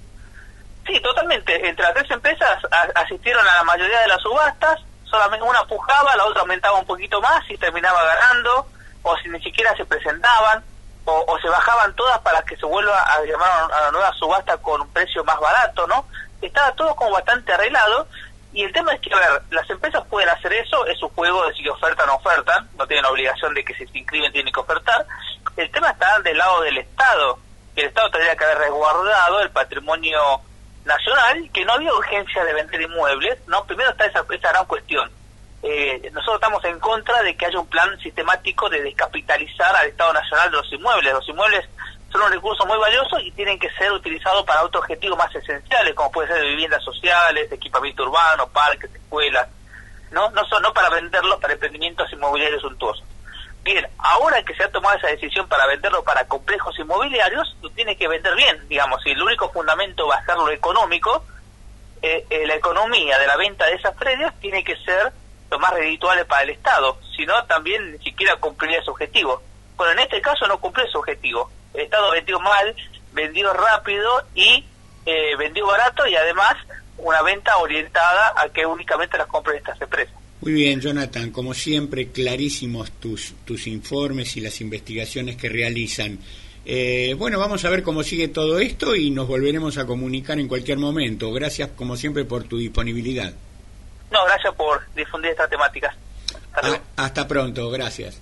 Sí, totalmente. Entre las tres empresas a, asistieron a la mayoría de las subastas, solamente una pujaba, la otra aumentaba un poquito más y terminaba ganando, o si ni siquiera se presentaban, o, o se bajaban todas para que se vuelva a llamar a la nueva subasta con un precio más barato, ¿no? Estaba todo como bastante arreglado, y el tema es que, a ver, las empresas pueden hacer eso, es su juego de si ofertan o no ofertan, no tienen la obligación de que si se inscriben tienen que ofertar. El tema está del lado del Estado, que el Estado tendría que haber resguardado el patrimonio nacional, que no había urgencia de vender inmuebles, ¿no? Primero está esa, esa gran cuestión. Eh, nosotros estamos en contra de que haya un plan sistemático de descapitalizar al Estado Nacional de los inmuebles. Los inmuebles son un recurso muy valioso y tienen que ser utilizados para otros objetivos más esenciales, como puede ser viviendas sociales, equipamiento urbano, parques, escuelas, no no son no para venderlos para emprendimientos inmobiliarios suntuosos. Bien, ahora que se ha tomado esa decisión para venderlo para complejos inmobiliarios, lo tiene que vender bien, digamos, si el único fundamento va a ser lo económico, eh, eh, la economía de la venta de esas predios tiene que ser lo más redituable para el Estado, si no también ni siquiera cumpliría ese objetivo. Bueno, en este caso no cumplió ese objetivo. El Estado vendió mal, vendió rápido y eh, vendió barato, y además una venta orientada a que únicamente las compren estas empresas.
Muy bien, Jonathan, como siempre, clarísimos tus, tus informes y las investigaciones que realizan. Eh, bueno, vamos a ver cómo sigue todo esto y nos volveremos a comunicar en cualquier momento. Gracias, como siempre, por tu disponibilidad.
No, gracias por difundir estas temáticas. Hasta luego.
Ah, hasta pronto, gracias.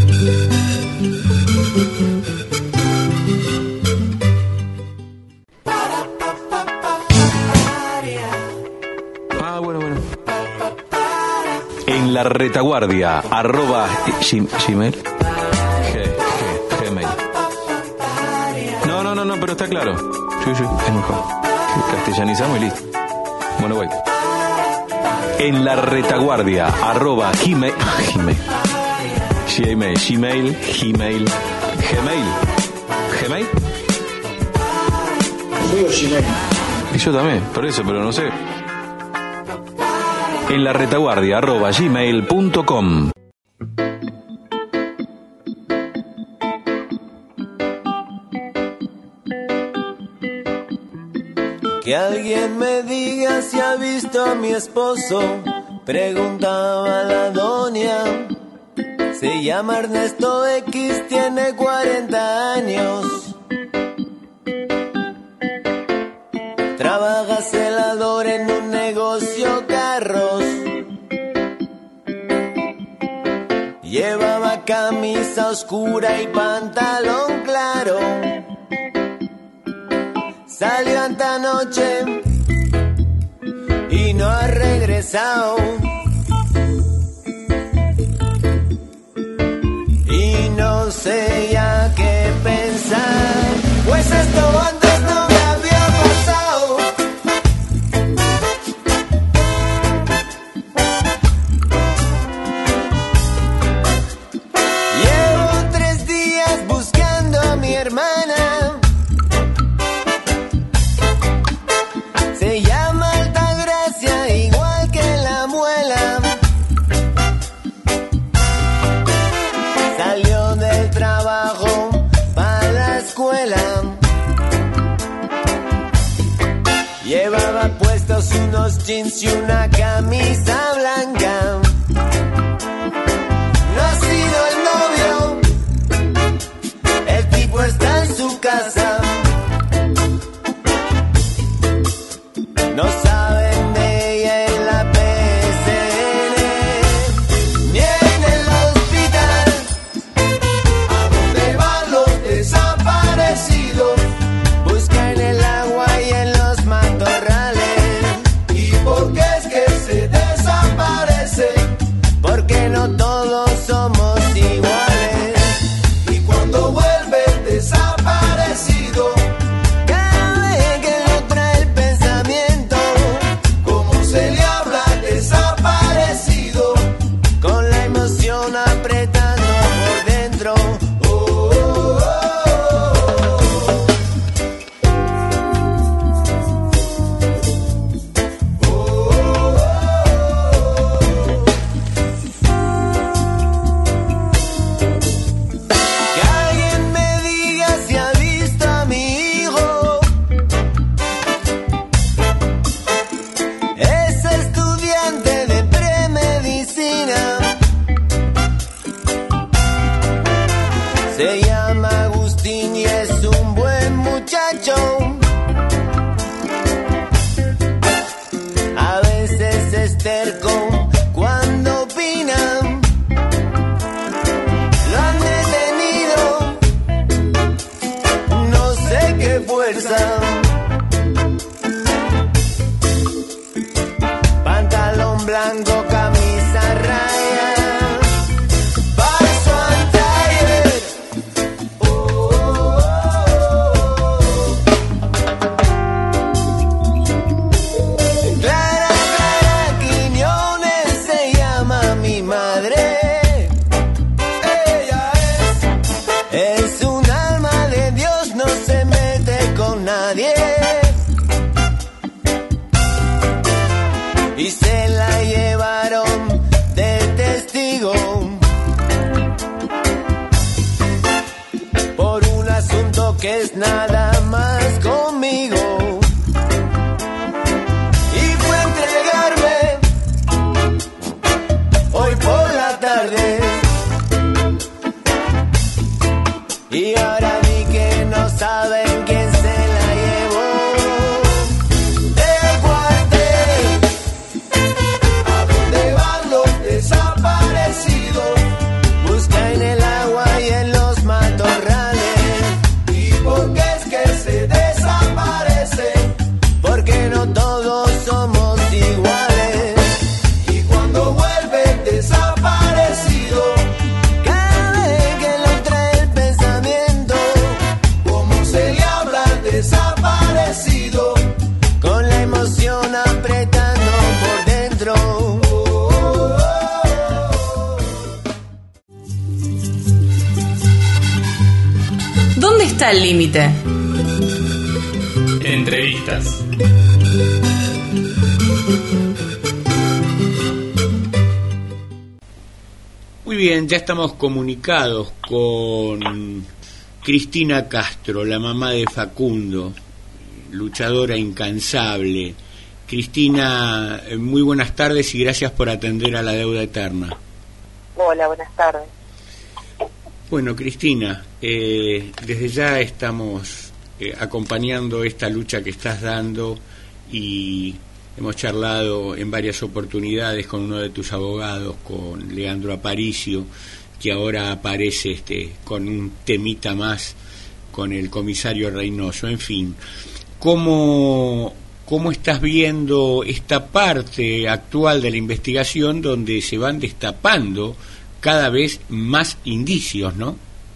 Ah, bueno, bueno. En la retaguardia, arroba Gmail. G, G, Gmail. No, no, no, no, pero está claro. Sí, sí, es mejor. Castellanizamos y listo. Bueno, voy. En la retaguardia, arroba gmail, gmail, gmail, gmail, gmail, gmail, gmail.
Gmail.
Y yo también, por eso, pero no sé. En la retaguardia, arroba gmail punto com.
Que alguien me diga si ha visto a mi esposo, preguntaba la doña. Se llama Ernesto X, tiene cuarenta años. Trabaja celador en un negocio carros. Llevaba camisa oscura y pantalón claro. Salió esta noche y no ha regresado. Y no sé ya qué pensar, pues esto antes no me había pasado. Llevo tres días buscando a mi hermana. Se llama Altagracia, igual que la muela. Salió del trabajo para la escuela. Llevaba puestos unos jeans y una camisa blanca. No ha sido el novio, el tipo está en su casa. No saben de ella en la P C N ni en el hospital. ¿A dónde van los desaparecidos? Busca en el agua y en los matorrales. ¿Y por qué es que se desaparecen? Porque no todos somos iguales. Y cuando vuelven desaparecidos, apretando por dentro. Oh, oh, oh, oh. Que alguien me diga si ha visto a mi hijo. Es estudiante de premedicina. Se llama Agustín y es un buen muchacho. A veces es terco cuando opina. Lo han detenido, no sé qué fuerza. Pantalón blanco, camisa raya. Y se la lleva
Entrevista al límite.
Entrevistas.
Muy bien, ya estamos comunicados con Cristina Castro, la mamá de Facundo, luchadora incansable. Cristina, muy buenas tardes y gracias por atender a La Deuda Eterna.
Hola, buenas tardes.
Bueno, Cristina, eh, desde ya estamos eh, acompañando esta lucha que estás dando y hemos charlado en varias oportunidades con uno de tus abogados, con Leandro Aparicio, que ahora aparece este con un temita más con el comisario Reynoso. En fin, ¿cómo, cómo estás viendo esta parte actual de la investigación donde se van destapando cada vez más indicios, no?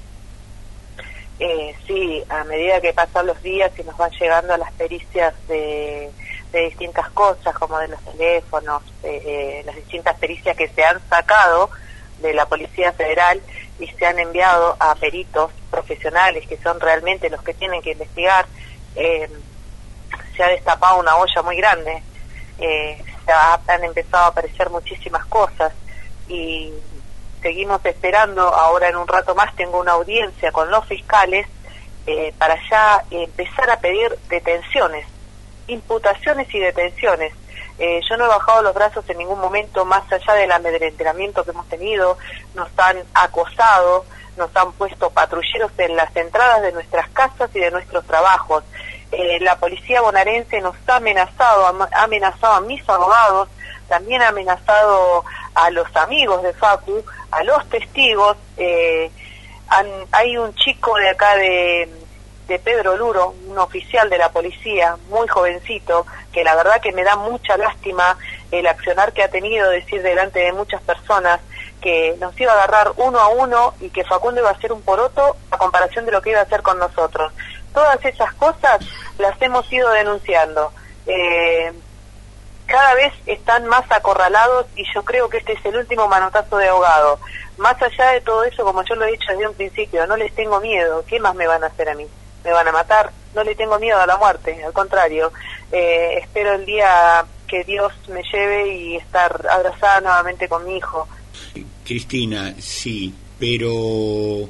Eh, sí, a medida que pasan los días y nos van llegando las pericias de, de distintas cosas, como de los teléfonos, eh, eh, las distintas pericias que se han sacado de la Policía Federal y se han enviado a peritos profesionales que son realmente los que tienen que investigar, eh, se ha destapado una olla muy grande, eh, se ha, han empezado a aparecer muchísimas cosas y seguimos esperando. Ahora en un rato más tengo una audiencia con los fiscales eh, para ya empezar a pedir detenciones, imputaciones y detenciones. Eh, yo no he bajado los brazos en ningún momento, más allá del amedrentamiento que hemos tenido. Nos han acosado, nos han puesto patrulleros en las entradas de nuestras casas y de nuestros trabajos. Eh, la policía bonaerense nos ha amenazado, ha amenazado a mis abogados, también ha amenazado a los amigos de Facu, a los testigos. Eh, han, hay un chico de acá de, de Pedro Luro, un oficial de la policía, muy jovencito, que la verdad que me da mucha lástima el accionar que ha tenido, decir delante de muchas personas que nos iba a agarrar uno a uno y que Facundo iba a hacer un poroto a comparación de lo que iba a hacer con nosotros. Todas esas cosas las hemos ido denunciando. Eh, cada vez están más acorralados y yo creo que este es el último manotazo de ahogado. Más allá de todo eso, como yo lo he dicho desde un principio, no les tengo miedo. ¿Qué más me van a hacer a mí? ¿Me van a matar? No le tengo miedo a la muerte, al contrario. Eh, espero el día que Dios me lleve y estar abrazada nuevamente con mi hijo.
Cristina, sí, pero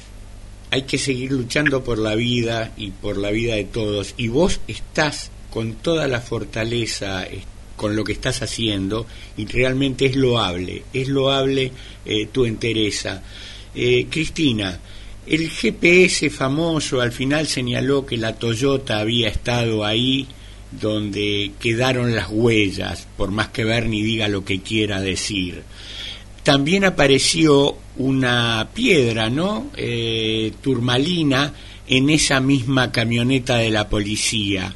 hay que seguir luchando por la vida y por la vida de todos. Y vos estás con toda la fortaleza con lo que estás haciendo y realmente es loable, es loable eh, tu entereza. Eh, Cristina, el G P S famoso al final señaló que la Toyota había estado ahí donde quedaron las huellas, por más que Bernie diga lo que quiera decir. También apareció una piedra, ¿no? Eh, turmalina en esa misma camioneta de la policía.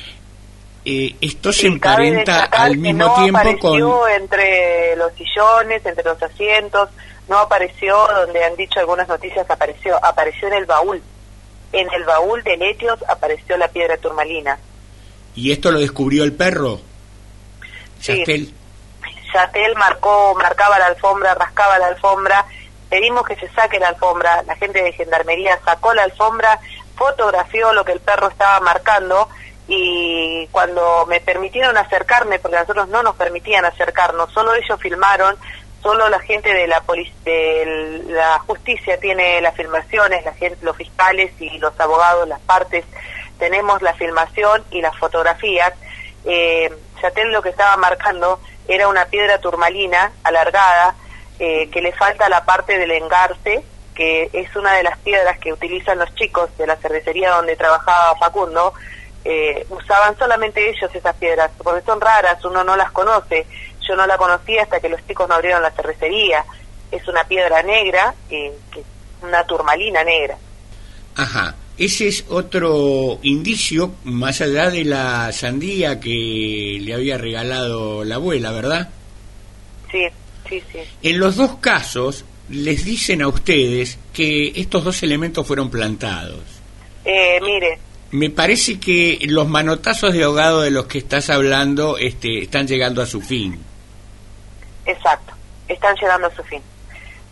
Eh, esto se emparenta al mismo
no
tiempo
apareció
con...
entre los sillones, entre los asientos, no apareció donde han dicho algunas noticias, apareció, apareció en el baúl. En el baúl de Letios apareció la piedra turmalina.
¿Y esto lo descubrió el perro?
Sí.
Yatel.
Yatel marcó, marcaba la alfombra, rascaba la alfombra, pedimos que se saque la alfombra, la gente de Gendarmería sacó la alfombra, fotografió lo que el perro estaba marcando y cuando me permitieron acercarme, porque a nosotros no nos permitían acercarnos, solo ellos filmaron, solo la gente de la polic- de la justicia tiene las filmaciones, la gente, los fiscales y los abogados, las partes, tenemos la filmación y las fotografías. eh, Yatel lo que estaba marcando era una piedra turmalina alargada, eh, que le falta la parte del engarce, que es una de las piedras que utilizan los chicos de la cervecería donde trabajaba Facundo. Eh, usaban solamente ellos esas piedras, porque son raras, uno no las conoce. Yo no la conocía hasta que los chicos no abrieron la cervecería. Es una piedra negra, eh, que una turmalina negra.
Ajá, ese es otro indicio, más allá de la sandía que le había regalado la abuela, ¿verdad?
Sí, sí, sí.
En los dos casos les dicen a ustedes que estos dos elementos fueron plantados.
Eh, mire...
Me parece que los manotazos de ahogado de los que estás hablando este, están llegando a su fin.
Exacto, están llegando a su fin.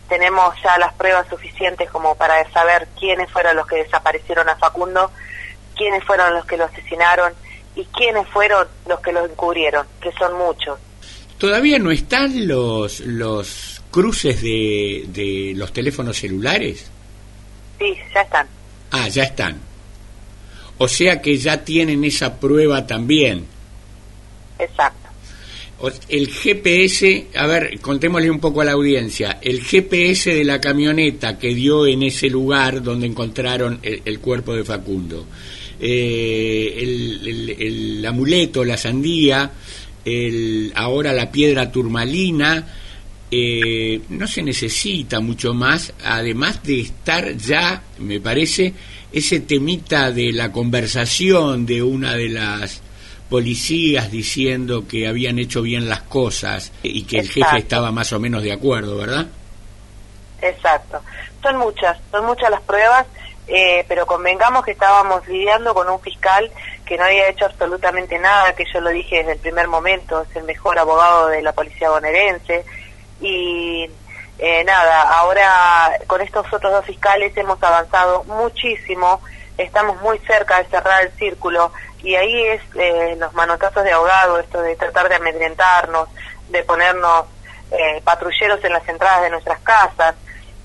tenemos ya las pruebas suficientes como para saber quiénes fueron los que desaparecieron a Facundo, quiénes fueron los que lo asesinaron y quiénes fueron los que lo encubrieron, que son muchos.
¿Todavía no están los los cruces de, de los teléfonos celulares?
Sí, ya están.
Ah, ya están. O sea que ya tienen esa prueba también.
Exacto.
El G P S, a ver, contémosle un poco a la audiencia, el G P S de la camioneta que dio en ese lugar donde encontraron el, el cuerpo de Facundo, eh, el, el, el amuleto, la sandía, el, ahora la piedra turmalina, eh, no se necesita mucho más, además de estar ya, me parece, ese temita de la conversación de una de las policías diciendo que habían hecho bien las cosas y que
Exacto.
el jefe estaba más o menos de acuerdo, ¿verdad?
Exacto. Son muchas, son muchas las pruebas, eh, pero convengamos que estábamos lidiando con un fiscal que no había hecho absolutamente nada, que yo lo dije desde el primer momento, es el mejor abogado de la policía bonaerense, y eh, nada, ahora con estos otros dos fiscales hemos avanzado muchísimo, estamos muy cerca de cerrar el círculo, y ahí es eh, los manotazos de ahogado, esto de tratar de amedrentarnos, de ponernos eh, patrulleros en las entradas de nuestras casas,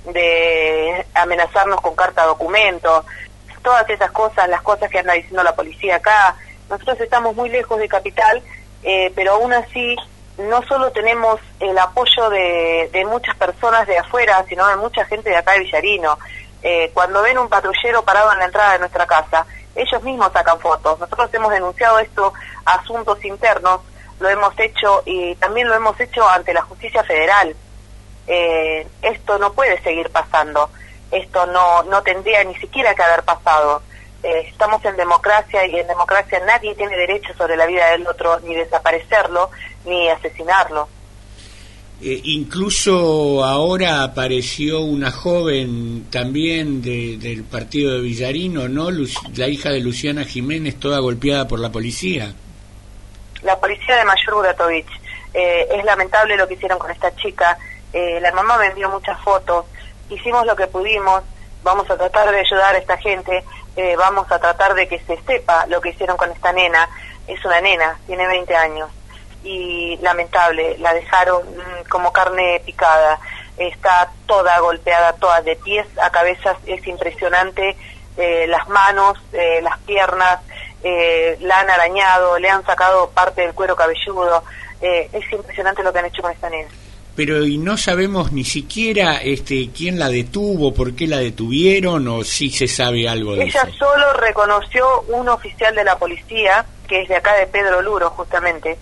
de amenazarnos con carta documento, todas esas cosas, las cosas que anda diciendo la policía acá. Nosotros estamos muy lejos de Capital, eh, pero aún así no solo tenemos el apoyo de, de muchas personas de afuera, sino de mucha gente de acá de Villarino. Eh, cuando ven un patrullero parado en la entrada de nuestra casa, ellos mismos sacan fotos. Nosotros hemos denunciado esto a Asuntos Internos, lo hemos hecho y también lo hemos hecho ante la Justicia Federal. Eh, esto no puede seguir pasando, esto no, no tendría ni siquiera que haber pasado. Eh, estamos en democracia y en democracia nadie tiene derecho sobre la vida del otro, ni desaparecerlo, ni asesinarlo.
Eh, incluso ahora apareció una joven también de, del partido de Villarino, ¿no? Lu- la hija de Luciana Jiménez, toda golpeada por la policía.
La policía de Mayor Buratovich. Eh, es lamentable lo que hicieron con esta chica. Eh, la mamá me envió muchas fotos. Hicimos lo que pudimos. Vamos a tratar de ayudar a esta gente. Eh, vamos a tratar de que se sepa lo que hicieron con esta nena. Es una nena, tiene veinte años. Y lamentable, la dejaron mmm, como carne picada, está toda golpeada, toda de pies a cabezas, es impresionante, eh, las manos, eh, las piernas, eh, la han arañado, le han sacado parte del cuero cabelludo, eh, es impresionante lo que han hecho con esta nena.
Pero y no sabemos ni siquiera este quién la detuvo, por qué la detuvieron, o si se sabe algo de
Ella
eso.
Ella solo reconoció un oficial de la policía, que es de acá de Pedro Luro justamente,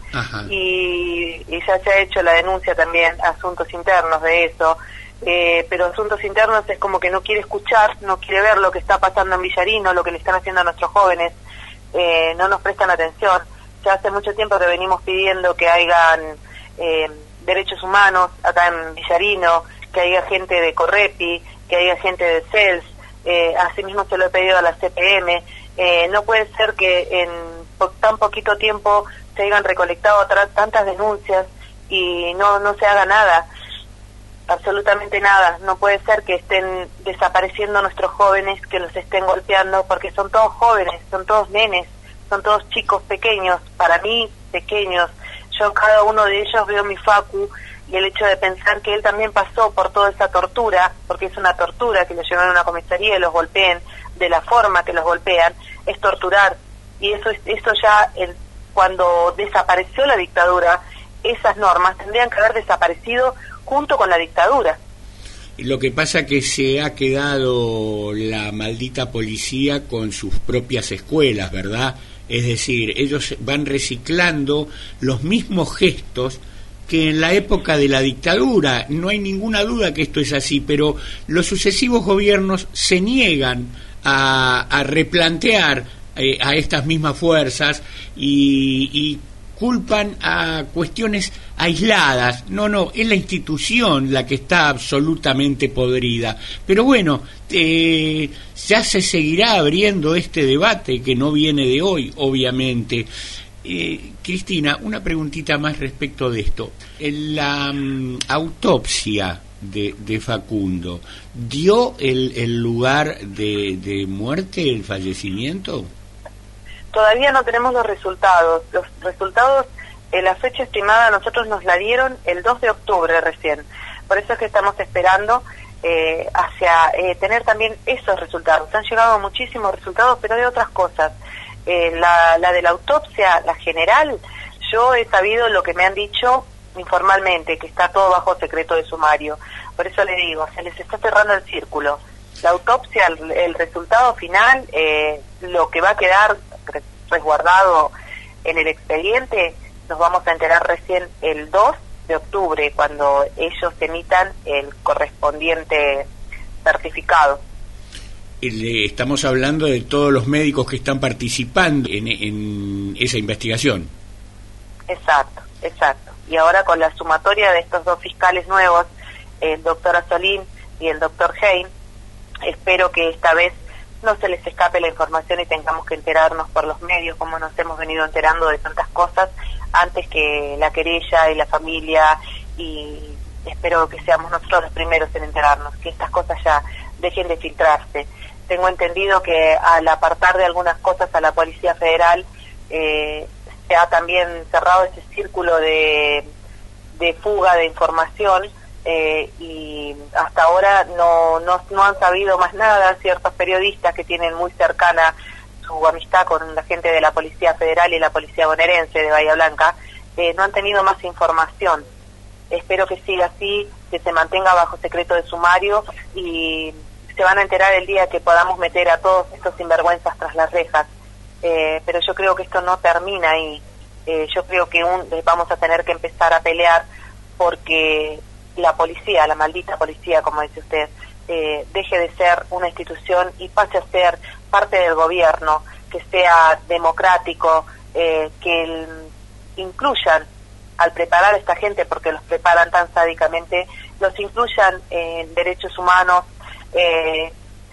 y, y ya se ha hecho la denuncia también a Asuntos Internos de eso, eh, pero Asuntos Internos es como que no quiere escuchar, no quiere ver lo que está pasando en Villarino, lo que le están haciendo a nuestros jóvenes, eh, no nos prestan atención. Ya hace mucho tiempo que venimos pidiendo que hayan eh, derechos humanos acá en Villarino, que haya gente de Correpi, que haya gente de C E L S, eh, asimismo se lo he pedido a la C P M. Eh, no puede ser que en po- tan poquito tiempo se hayan recolectado tra- tantas denuncias y no no se haga nada, absolutamente nada. No puede ser que estén desapareciendo nuestros jóvenes, que los estén golpeando, porque son todos jóvenes, son todos nenes, son todos chicos pequeños, para mí pequeños. Yo en cada uno de ellos veo mi Facu, y el hecho de pensar que él también pasó por toda esa tortura, porque es una tortura que lo llevan a una comisaría y los golpeen de la forma que los golpean, es torturar. Y eso es, eso ya el, cuando desapareció la dictadura, esas normas tendrían que haber desaparecido junto con la dictadura.
Lo que pasa que se ha quedado la maldita policía con sus propias escuelas, ¿verdad? Es decir, ellos van reciclando los mismos gestos que en la época de la dictadura. No hay ninguna duda que esto es así, pero los sucesivos gobiernos se niegan a, a replantear eh, a estas mismas fuerzas y, y culpan a cuestiones aisladas. No, no, es la institución la que está absolutamente podrida. Pero bueno, eh, ya se seguirá abriendo este debate que no viene de hoy, obviamente. Eh, Cristina, una preguntita más respecto de esto. En la um, autopsia de, de Facundo. ¿Dio el, el lugar de, de muerte, el fallecimiento?
Todavía no tenemos los resultados. Los resultados, eh, la fecha estimada nosotros nos la dieron el dos de octubre recién. Por eso es que estamos esperando eh, hacia eh, tener también esos resultados. Han llegado muchísimos resultados, pero de otras cosas. Eh, la, la de la autopsia, la general, yo he sabido lo que me han dicho informalmente, que está todo bajo secreto de sumario. Por eso le digo, se les está cerrando el círculo. La autopsia, el, el resultado final, eh, lo que va a quedar resguardado en el expediente, nos vamos a enterar recién el dos de octubre, cuando ellos emitan el correspondiente certificado.
Le estamos hablando de todos los médicos que están participando en, en esa investigación.
Exacto, exacto. Y ahora con la sumatoria de estos dos fiscales nuevos, el doctor Azzolin y el doctor Hein, espero que esta vez no se les escape la información y tengamos que enterarnos por los medios, como nos hemos venido enterando de tantas cosas, antes que la querella y la familia, y espero que seamos nosotros los primeros en enterarnos, que estas cosas ya dejen de filtrarse. Tengo entendido que al apartar de algunas cosas a la Policía Federal, eh, se ha también cerrado ese círculo de, de fuga de información, eh, y hasta ahora no, no, no han sabido más nada. Ciertos periodistas que tienen muy cercana su amistad con la gente de la Policía Federal y la Policía Bonaerense de Bahía Blanca, eh, no han tenido más información. Espero que siga así, que se mantenga bajo secreto de sumario, y se van a enterar el día que podamos meter a todos estos sinvergüenzas tras las rejas. Eh, pero yo creo que esto no termina ahí. Eh, yo creo que un, vamos a tener que empezar a pelear porque la policía, la maldita policía, como dice usted, eh, deje de ser una institución y pase a ser parte del gobierno, que sea democrático, eh, que el, incluyan al preparar a esta gente, porque los preparan tan sádicamente, los incluyan en derechos humanos, eh,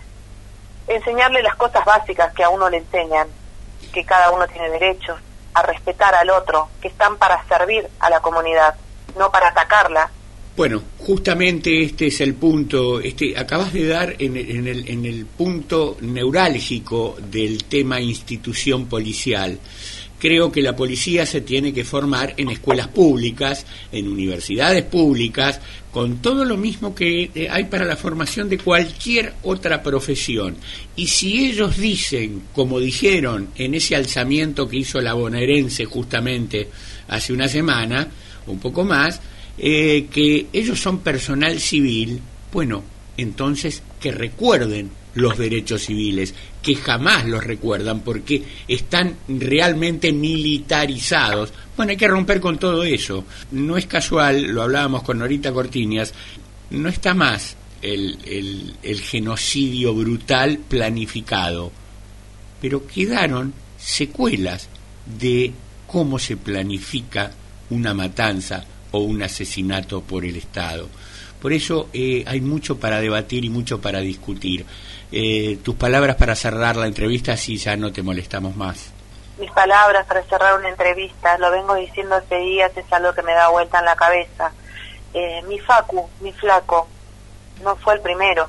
enseñarle las cosas básicas que a uno le enseñan, que cada uno tiene derechos, a respetar al otro, que están para servir a la comunidad, no para atacarla.
Bueno, justamente este es el punto, este acabas de dar en, en, el, en el punto neurálgico del tema institución policial. Creo que la policía se tiene que formar en escuelas públicas, en universidades públicas, con todo lo mismo que hay para la formación de cualquier otra profesión. Y si ellos dicen, como dijeron en ese alzamiento que hizo la bonaerense justamente hace una semana, un poco más, eh, que ellos son personal civil, bueno, entonces que recuerden los derechos civiles, que jamás los recuerdan porque están realmente militarizados. Bueno, hay que romper con todo eso. No es casual, lo hablábamos con Norita Cortiñas, no está más el, el, el genocidio brutal planificado, pero quedaron secuelas de cómo se planifica una matanza o un asesinato por el Estado. Por eso eh, hay mucho para debatir y mucho para discutir. Eh, tus palabras para cerrar la entrevista, si ya no te molestamos más.
Mis palabras para cerrar una entrevista, lo vengo diciendo hace días, es algo que me da vuelta en la cabeza. Eh, mi Facu, mi flaco, no fue el primero,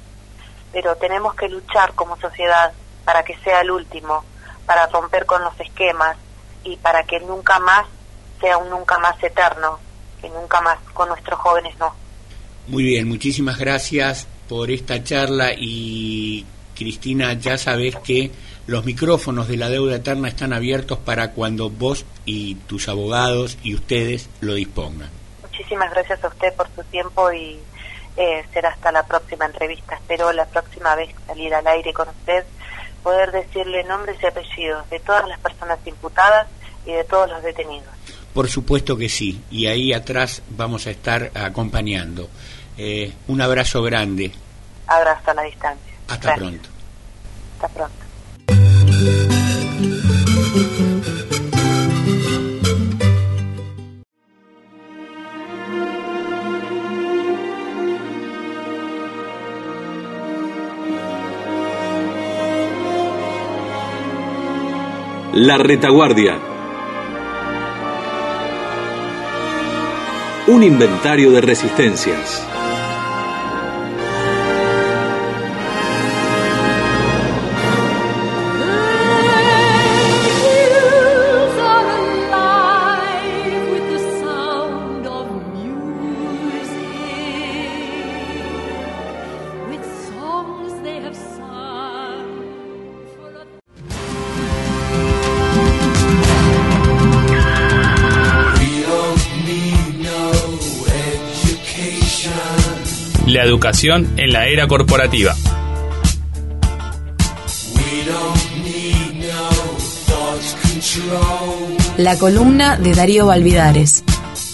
pero tenemos que luchar como sociedad para que sea el último, para romper con los esquemas y para que nunca más sea un nunca más eterno, que nunca más con nuestros jóvenes no.
Muy bien, muchísimas gracias por esta charla y Cristina, ya sabés que los micrófonos de La Deuda Eterna están abiertos para cuando vos y tus abogados y ustedes lo dispongan.
Muchísimas gracias a usted por su tiempo y eh, será hasta la próxima entrevista. Espero la próxima vez salir al aire con usted, poder decirle nombres y apellidos de todas las personas imputadas y de todos los detenidos.
Por supuesto que sí, y ahí atrás vamos a estar acompañando. Eh, un abrazo grande.
Abrazo a la distancia.
Hasta Gracias. Pronto.
Hasta pronto.
La Retaguardia. Un inventario de resistencias.
La educación en la era corporativa. La columna de Darío Valvidares.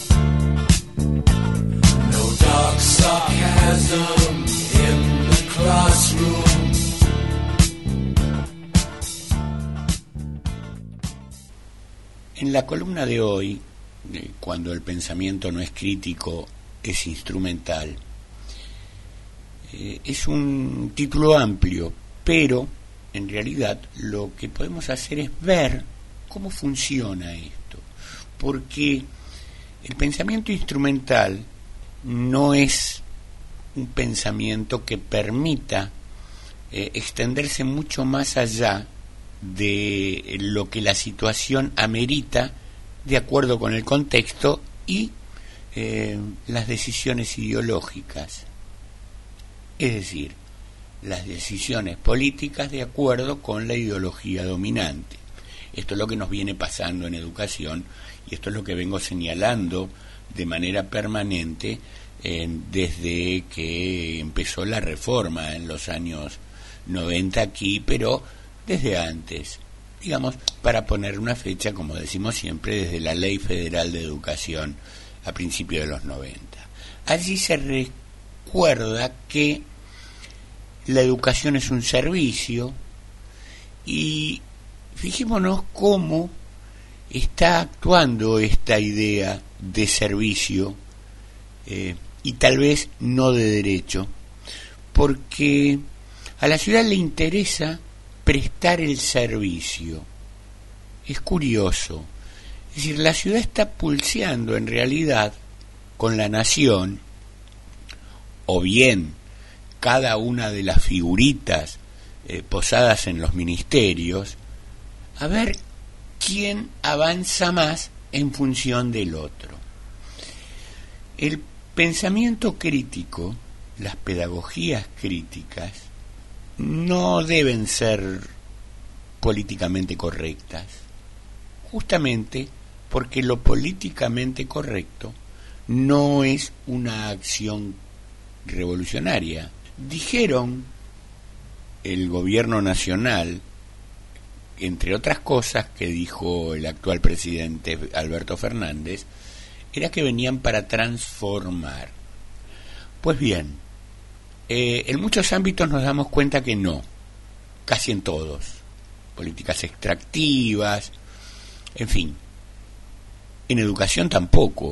En la columna de hoy, cuando el pensamiento no es crítico, es instrumental, eh, es un título amplio, pero en realidad lo que podemos hacer es ver cómo funciona esto, porque el pensamiento instrumental no es un pensamiento que permita eh, extenderse mucho más allá de lo que la situación amerita de acuerdo con el contexto y eh, las decisiones ideológicas, es decir, las decisiones políticas de acuerdo con la ideología dominante. Esto es lo que nos viene pasando en educación y esto es lo que vengo señalando de manera permanente eh, desde que empezó la reforma en los años noventa aquí, pero desde antes, digamos, para poner una fecha, como decimos siempre, desde la Ley Federal de Educación a principios de los noventa. Allí se recuerda que la educación es un servicio y fijémonos cómo está actuando esta idea de servicio eh, y tal vez no de derecho, porque a la ciudad le interesa prestar el servicio. Es curioso. Es decir, la ciudad está pulseando en realidad con la nación, o bien cada una de las figuritas eh, posadas en los ministerios, a ver quién avanza más en función del otro. El pensamiento crítico, las pedagogías críticas, no deben ser políticamente correctas, justamente porque lo políticamente correcto no es una acción revolucionaria. Dijeron el gobierno nacional, entre otras cosas que dijo el actual presidente Alberto Fernández, era que venían para transformar. Pues bien, Eh, en muchos ámbitos nos damos cuenta que no, casi en todos, políticas extractivas, en fin, en educación tampoco.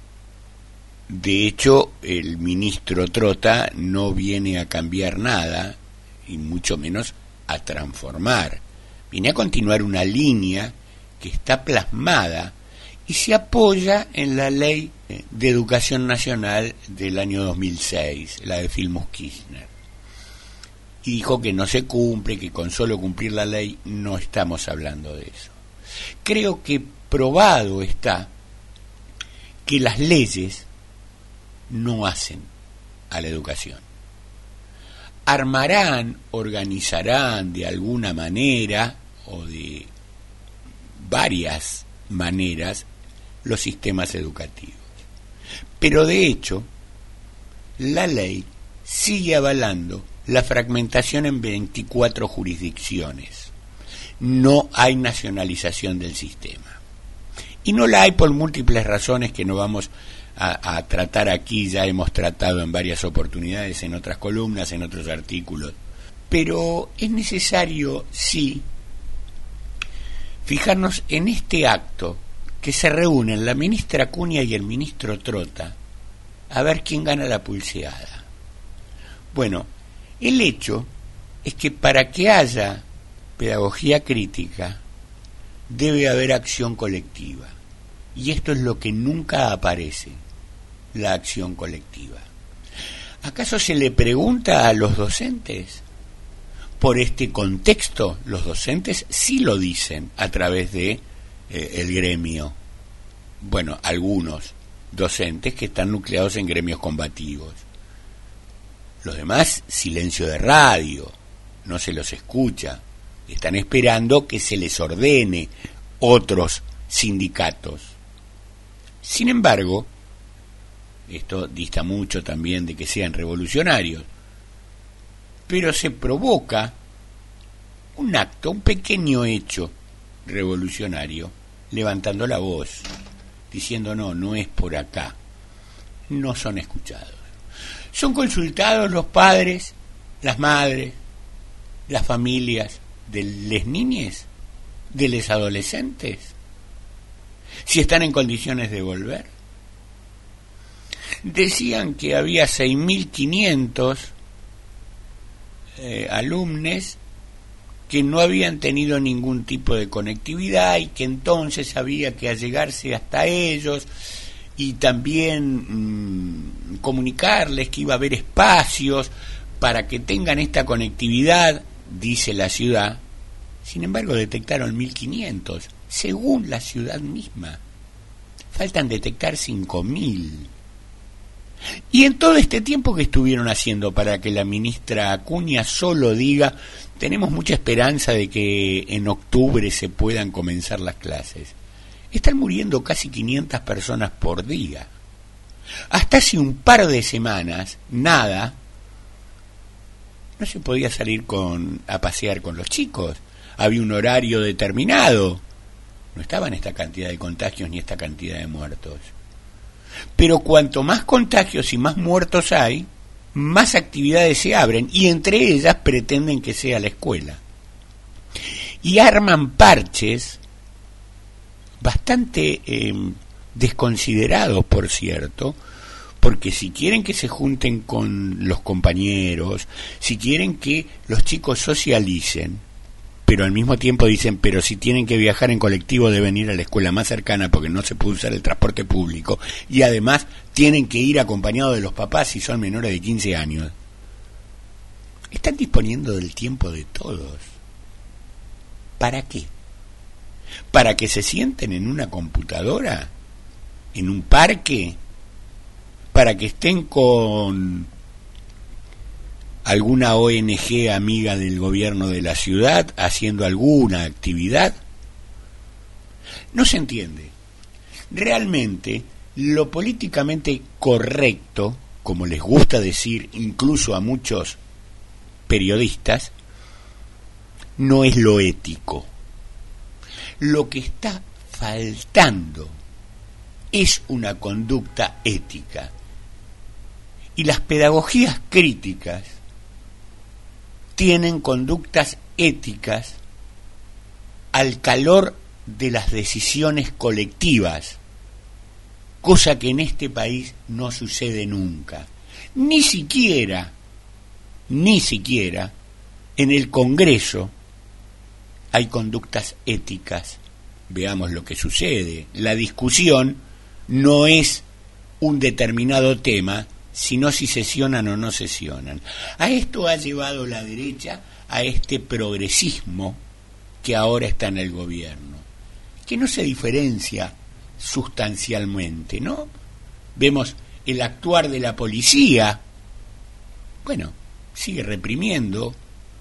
De hecho, el ministro Trota no viene a cambiar nada, y mucho menos a transformar, viene a continuar una línea que está plasmada y se apoya en la Ley de Educación Nacional del año dos mil seis, la de Filmus Kirchner. Y dijo que no se cumple, que con solo cumplir la ley no estamos hablando de eso. Creo que probado está que las leyes no hacen a la educación. Armarán, organizarán de alguna manera o de varias maneras los sistemas educativos. Pero de hecho, la ley sigue avalando la fragmentación en veinticuatro jurisdicciones. No hay nacionalización del sistema. Y no la hay por múltiples razones que no vamos a, a tratar aquí, ya hemos tratado en varias oportunidades, en otras columnas, en otros artículos. Pero es necesario, sí, fijarnos en este acto que se reúnen la ministra Acuña y el ministro Trota a ver quién gana la pulseada. Bueno, el hecho es que para que haya pedagogía crítica debe haber acción colectiva, y esto es lo que nunca aparece, la acción colectiva. ¿Acaso se le pregunta a los docentes? Por este contexto, los docentes sí lo dicen a través de Eh, el gremio, bueno, algunos docentes que están nucleados en gremios combativos. Los demás, silencio de radio, no se los escucha, están esperando que se les ordene otros sindicatos. Sin embargo, esto dista mucho también de que sean revolucionarios, pero se provoca un acto, un pequeño hecho revolucionario, levantando la voz, diciendo no, no es por acá. No son escuchados. Son consultados los padres, las madres, las familias de les niñes, de les adolescentes, si están en condiciones de volver. Decían que había seis mil quinientos eh, alumnos que no habían tenido ningún tipo de conectividad y que entonces había que allegarse hasta ellos y también mmm, comunicarles que iba a haber espacios para que tengan esta conectividad, dice la ciudad. Sin embargo, detectaron mil quinientos, según la ciudad misma. Faltan detectar cinco mil. Y en todo este tiempo que estuvieron haciendo para que la ministra Acuña solo diga, tenemos mucha esperanza de que en octubre se puedan comenzar las clases. Están muriendo casi quinientas personas por día. Hasta hace un par de semanas, nada, no se podía salir con a pasear con los chicos. Había un horario determinado. No estaban esta cantidad de contagios ni esta cantidad de muertos. Pero cuanto más contagios y más muertos hay, más actividades se abren y entre ellas pretenden que sea la escuela. Y arman parches bastante eh, desconsiderados, por cierto, porque si quieren que se junten con los compañeros, si quieren que los chicos socialicen, pero al mismo tiempo dicen, pero si tienen que viajar en colectivo deben ir a la escuela más cercana porque no se puede usar el transporte público, y además tienen que ir acompañados de los papás si son menores de quince años. Están disponiendo del tiempo de todos. ¿Para qué? ¿Para que se sienten en una computadora? ¿En un parque? ¿Para que estén con alguna O N G amiga del gobierno de la ciudad haciendo alguna actividad? No se entiende. Realmente, lo políticamente correcto, como les gusta decir incluso a muchos periodistas, no es lo ético. Lo que está faltando es una conducta ética. Y las pedagogías críticas tienen conductas éticas al calor de las decisiones colectivas, cosa que en este país no sucede nunca. Ni siquiera, ni siquiera en el Congreso hay conductas éticas. Veamos lo que sucede. La discusión no es un determinado tema, sino si sesionan o no sesionan. A esto ha llevado la derecha, a este progresismo que ahora está en el gobierno, que no se diferencia sustancialmente, ¿no? Vemos el actuar de la policía, bueno, sigue reprimiendo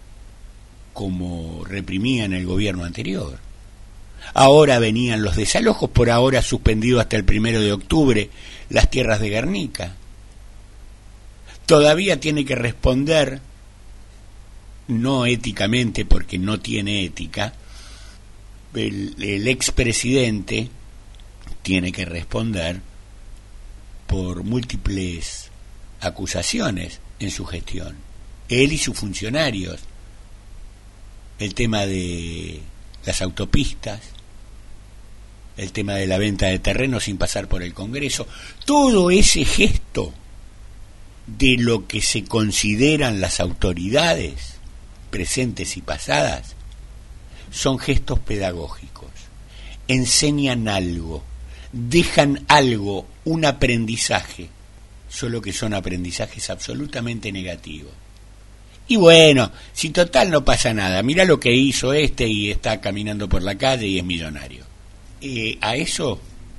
como reprimía en el gobierno anterior. Ahora venían los desalojos, por ahora suspendido hasta el primero de octubre las tierras de Guernica. Todavía tiene que responder, no éticamente porque no tiene ética, el, el expresidente tiene que responder por múltiples acusaciones en su gestión, él y sus funcionarios. El tema de las autopistas, el tema de la venta de terrenos sin pasar por el Congreso, todo ese gesto de lo que se consideran las autoridades presentes y pasadas son gestos pedagógicos, enseñan algo, dejan algo, un aprendizaje, solo que son aprendizajes absolutamente negativos. Y bueno, si total no pasa nada, mirá lo que hizo este y está caminando por la calle y es millonario. Eh, a eso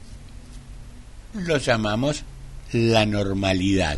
lo llamamos la normalidad.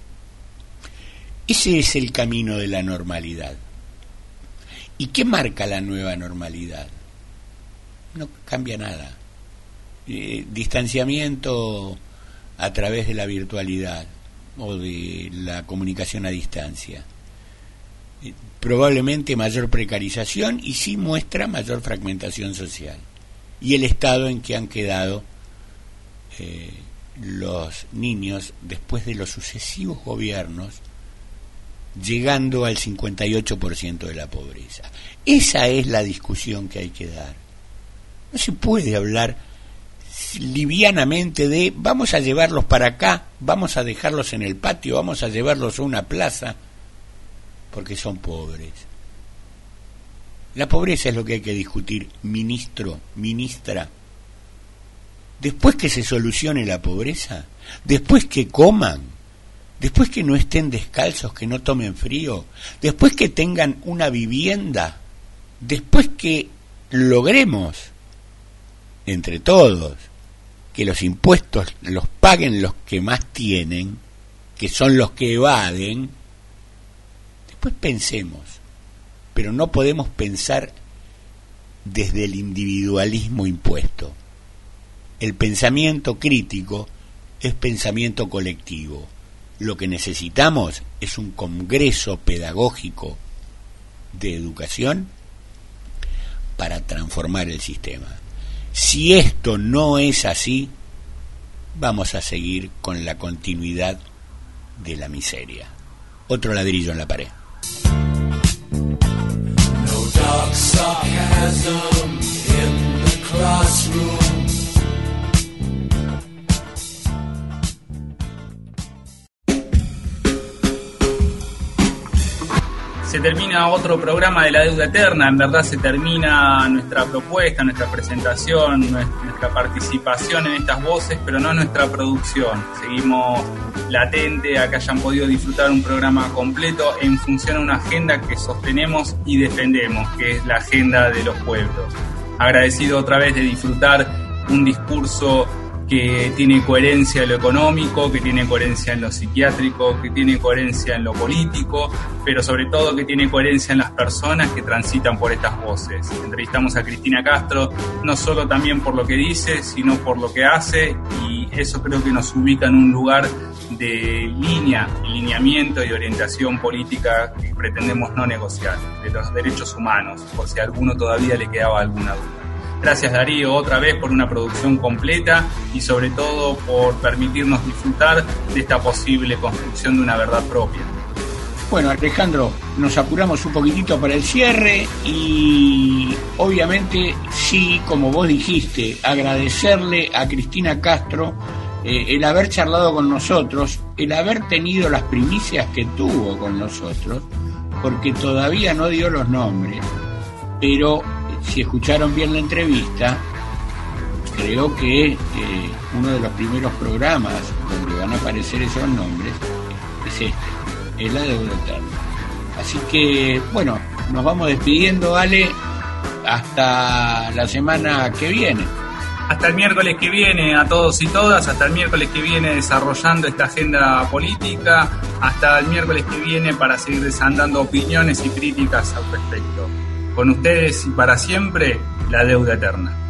Ese es el camino de la normalidad. ¿Y qué marca la nueva normalidad? No cambia nada. Eh, distanciamiento a través de la virtualidad o de la comunicación a distancia. Eh, probablemente mayor precarización y sí muestra mayor fragmentación social. Y el estado en que han quedado eh, los niños después de los sucesivos gobiernos, llegando al cincuenta y ocho por ciento de la pobreza. Esa es la discusión que hay que dar. No se puede hablar livianamente de vamos a llevarlos para acá, vamos a dejarlos en el patio, vamos a llevarlos a una plaza, porque son pobres. La pobreza es lo que hay que discutir, ministro, ministra. Después que se solucione la pobreza, después que coman, después que no estén descalzos, que no tomen frío, después que tengan una vivienda, después que logremos, entre todos, que los impuestos los paguen los que más tienen, que son los que evaden, después pensemos, pero no podemos pensar desde el individualismo impuesto. El pensamiento crítico es pensamiento colectivo. Lo que necesitamos es un congreso pedagógico de educación para transformar el sistema. Si esto no es así, vamos a seguir con la continuidad de la miseria. Otro ladrillo en la pared.
No dark sarcasm in the classroom.
Se termina otro programa de La Deuda Eterna. En verdad se termina nuestra propuesta, nuestra presentación, nuestra participación en estas voces, pero no nuestra producción. Seguimos latente a que hayan podido disfrutar un programa completo en función a una agenda que sostenemos y defendemos, que es la agenda de los pueblos. Agradecido otra vez de disfrutar un discurso que tiene coherencia en lo económico, que tiene coherencia en lo psiquiátrico, que tiene coherencia en lo político, pero sobre todo que tiene coherencia en las personas que transitan por estas voces. Entrevistamos a Cristina Castro, no solo también por lo que dice, sino por lo que hace, y eso creo que nos ubica en un lugar de línea, lineamiento y orientación política que pretendemos no negociar, de los derechos humanos, por si a alguno todavía le quedaba alguna duda. Gracias, Darío, otra vez por una producción completa y sobre todo por permitirnos disfrutar de esta posible construcción de una verdad propia.
Bueno, Alejandro, nos apuramos un poquitito para el cierre y obviamente sí, como vos dijiste, agradecerle a Cristina Castro eh, el haber charlado con nosotros, el haber tenido las primicias que tuvo con nosotros, porque todavía no dio los nombres, pero si escucharon bien la entrevista, creo que eh, uno de los primeros programas donde van a aparecer esos nombres es este, es La Deuda Eterna. Así que, bueno, nos vamos despidiendo, Ale, hasta la semana que viene.
Hasta el miércoles que viene a todos y todas, hasta el miércoles que viene desarrollando esta agenda política, hasta el miércoles que viene para seguir desandando opiniones y críticas al respecto. Con ustedes y para siempre, La Deuda Eterna.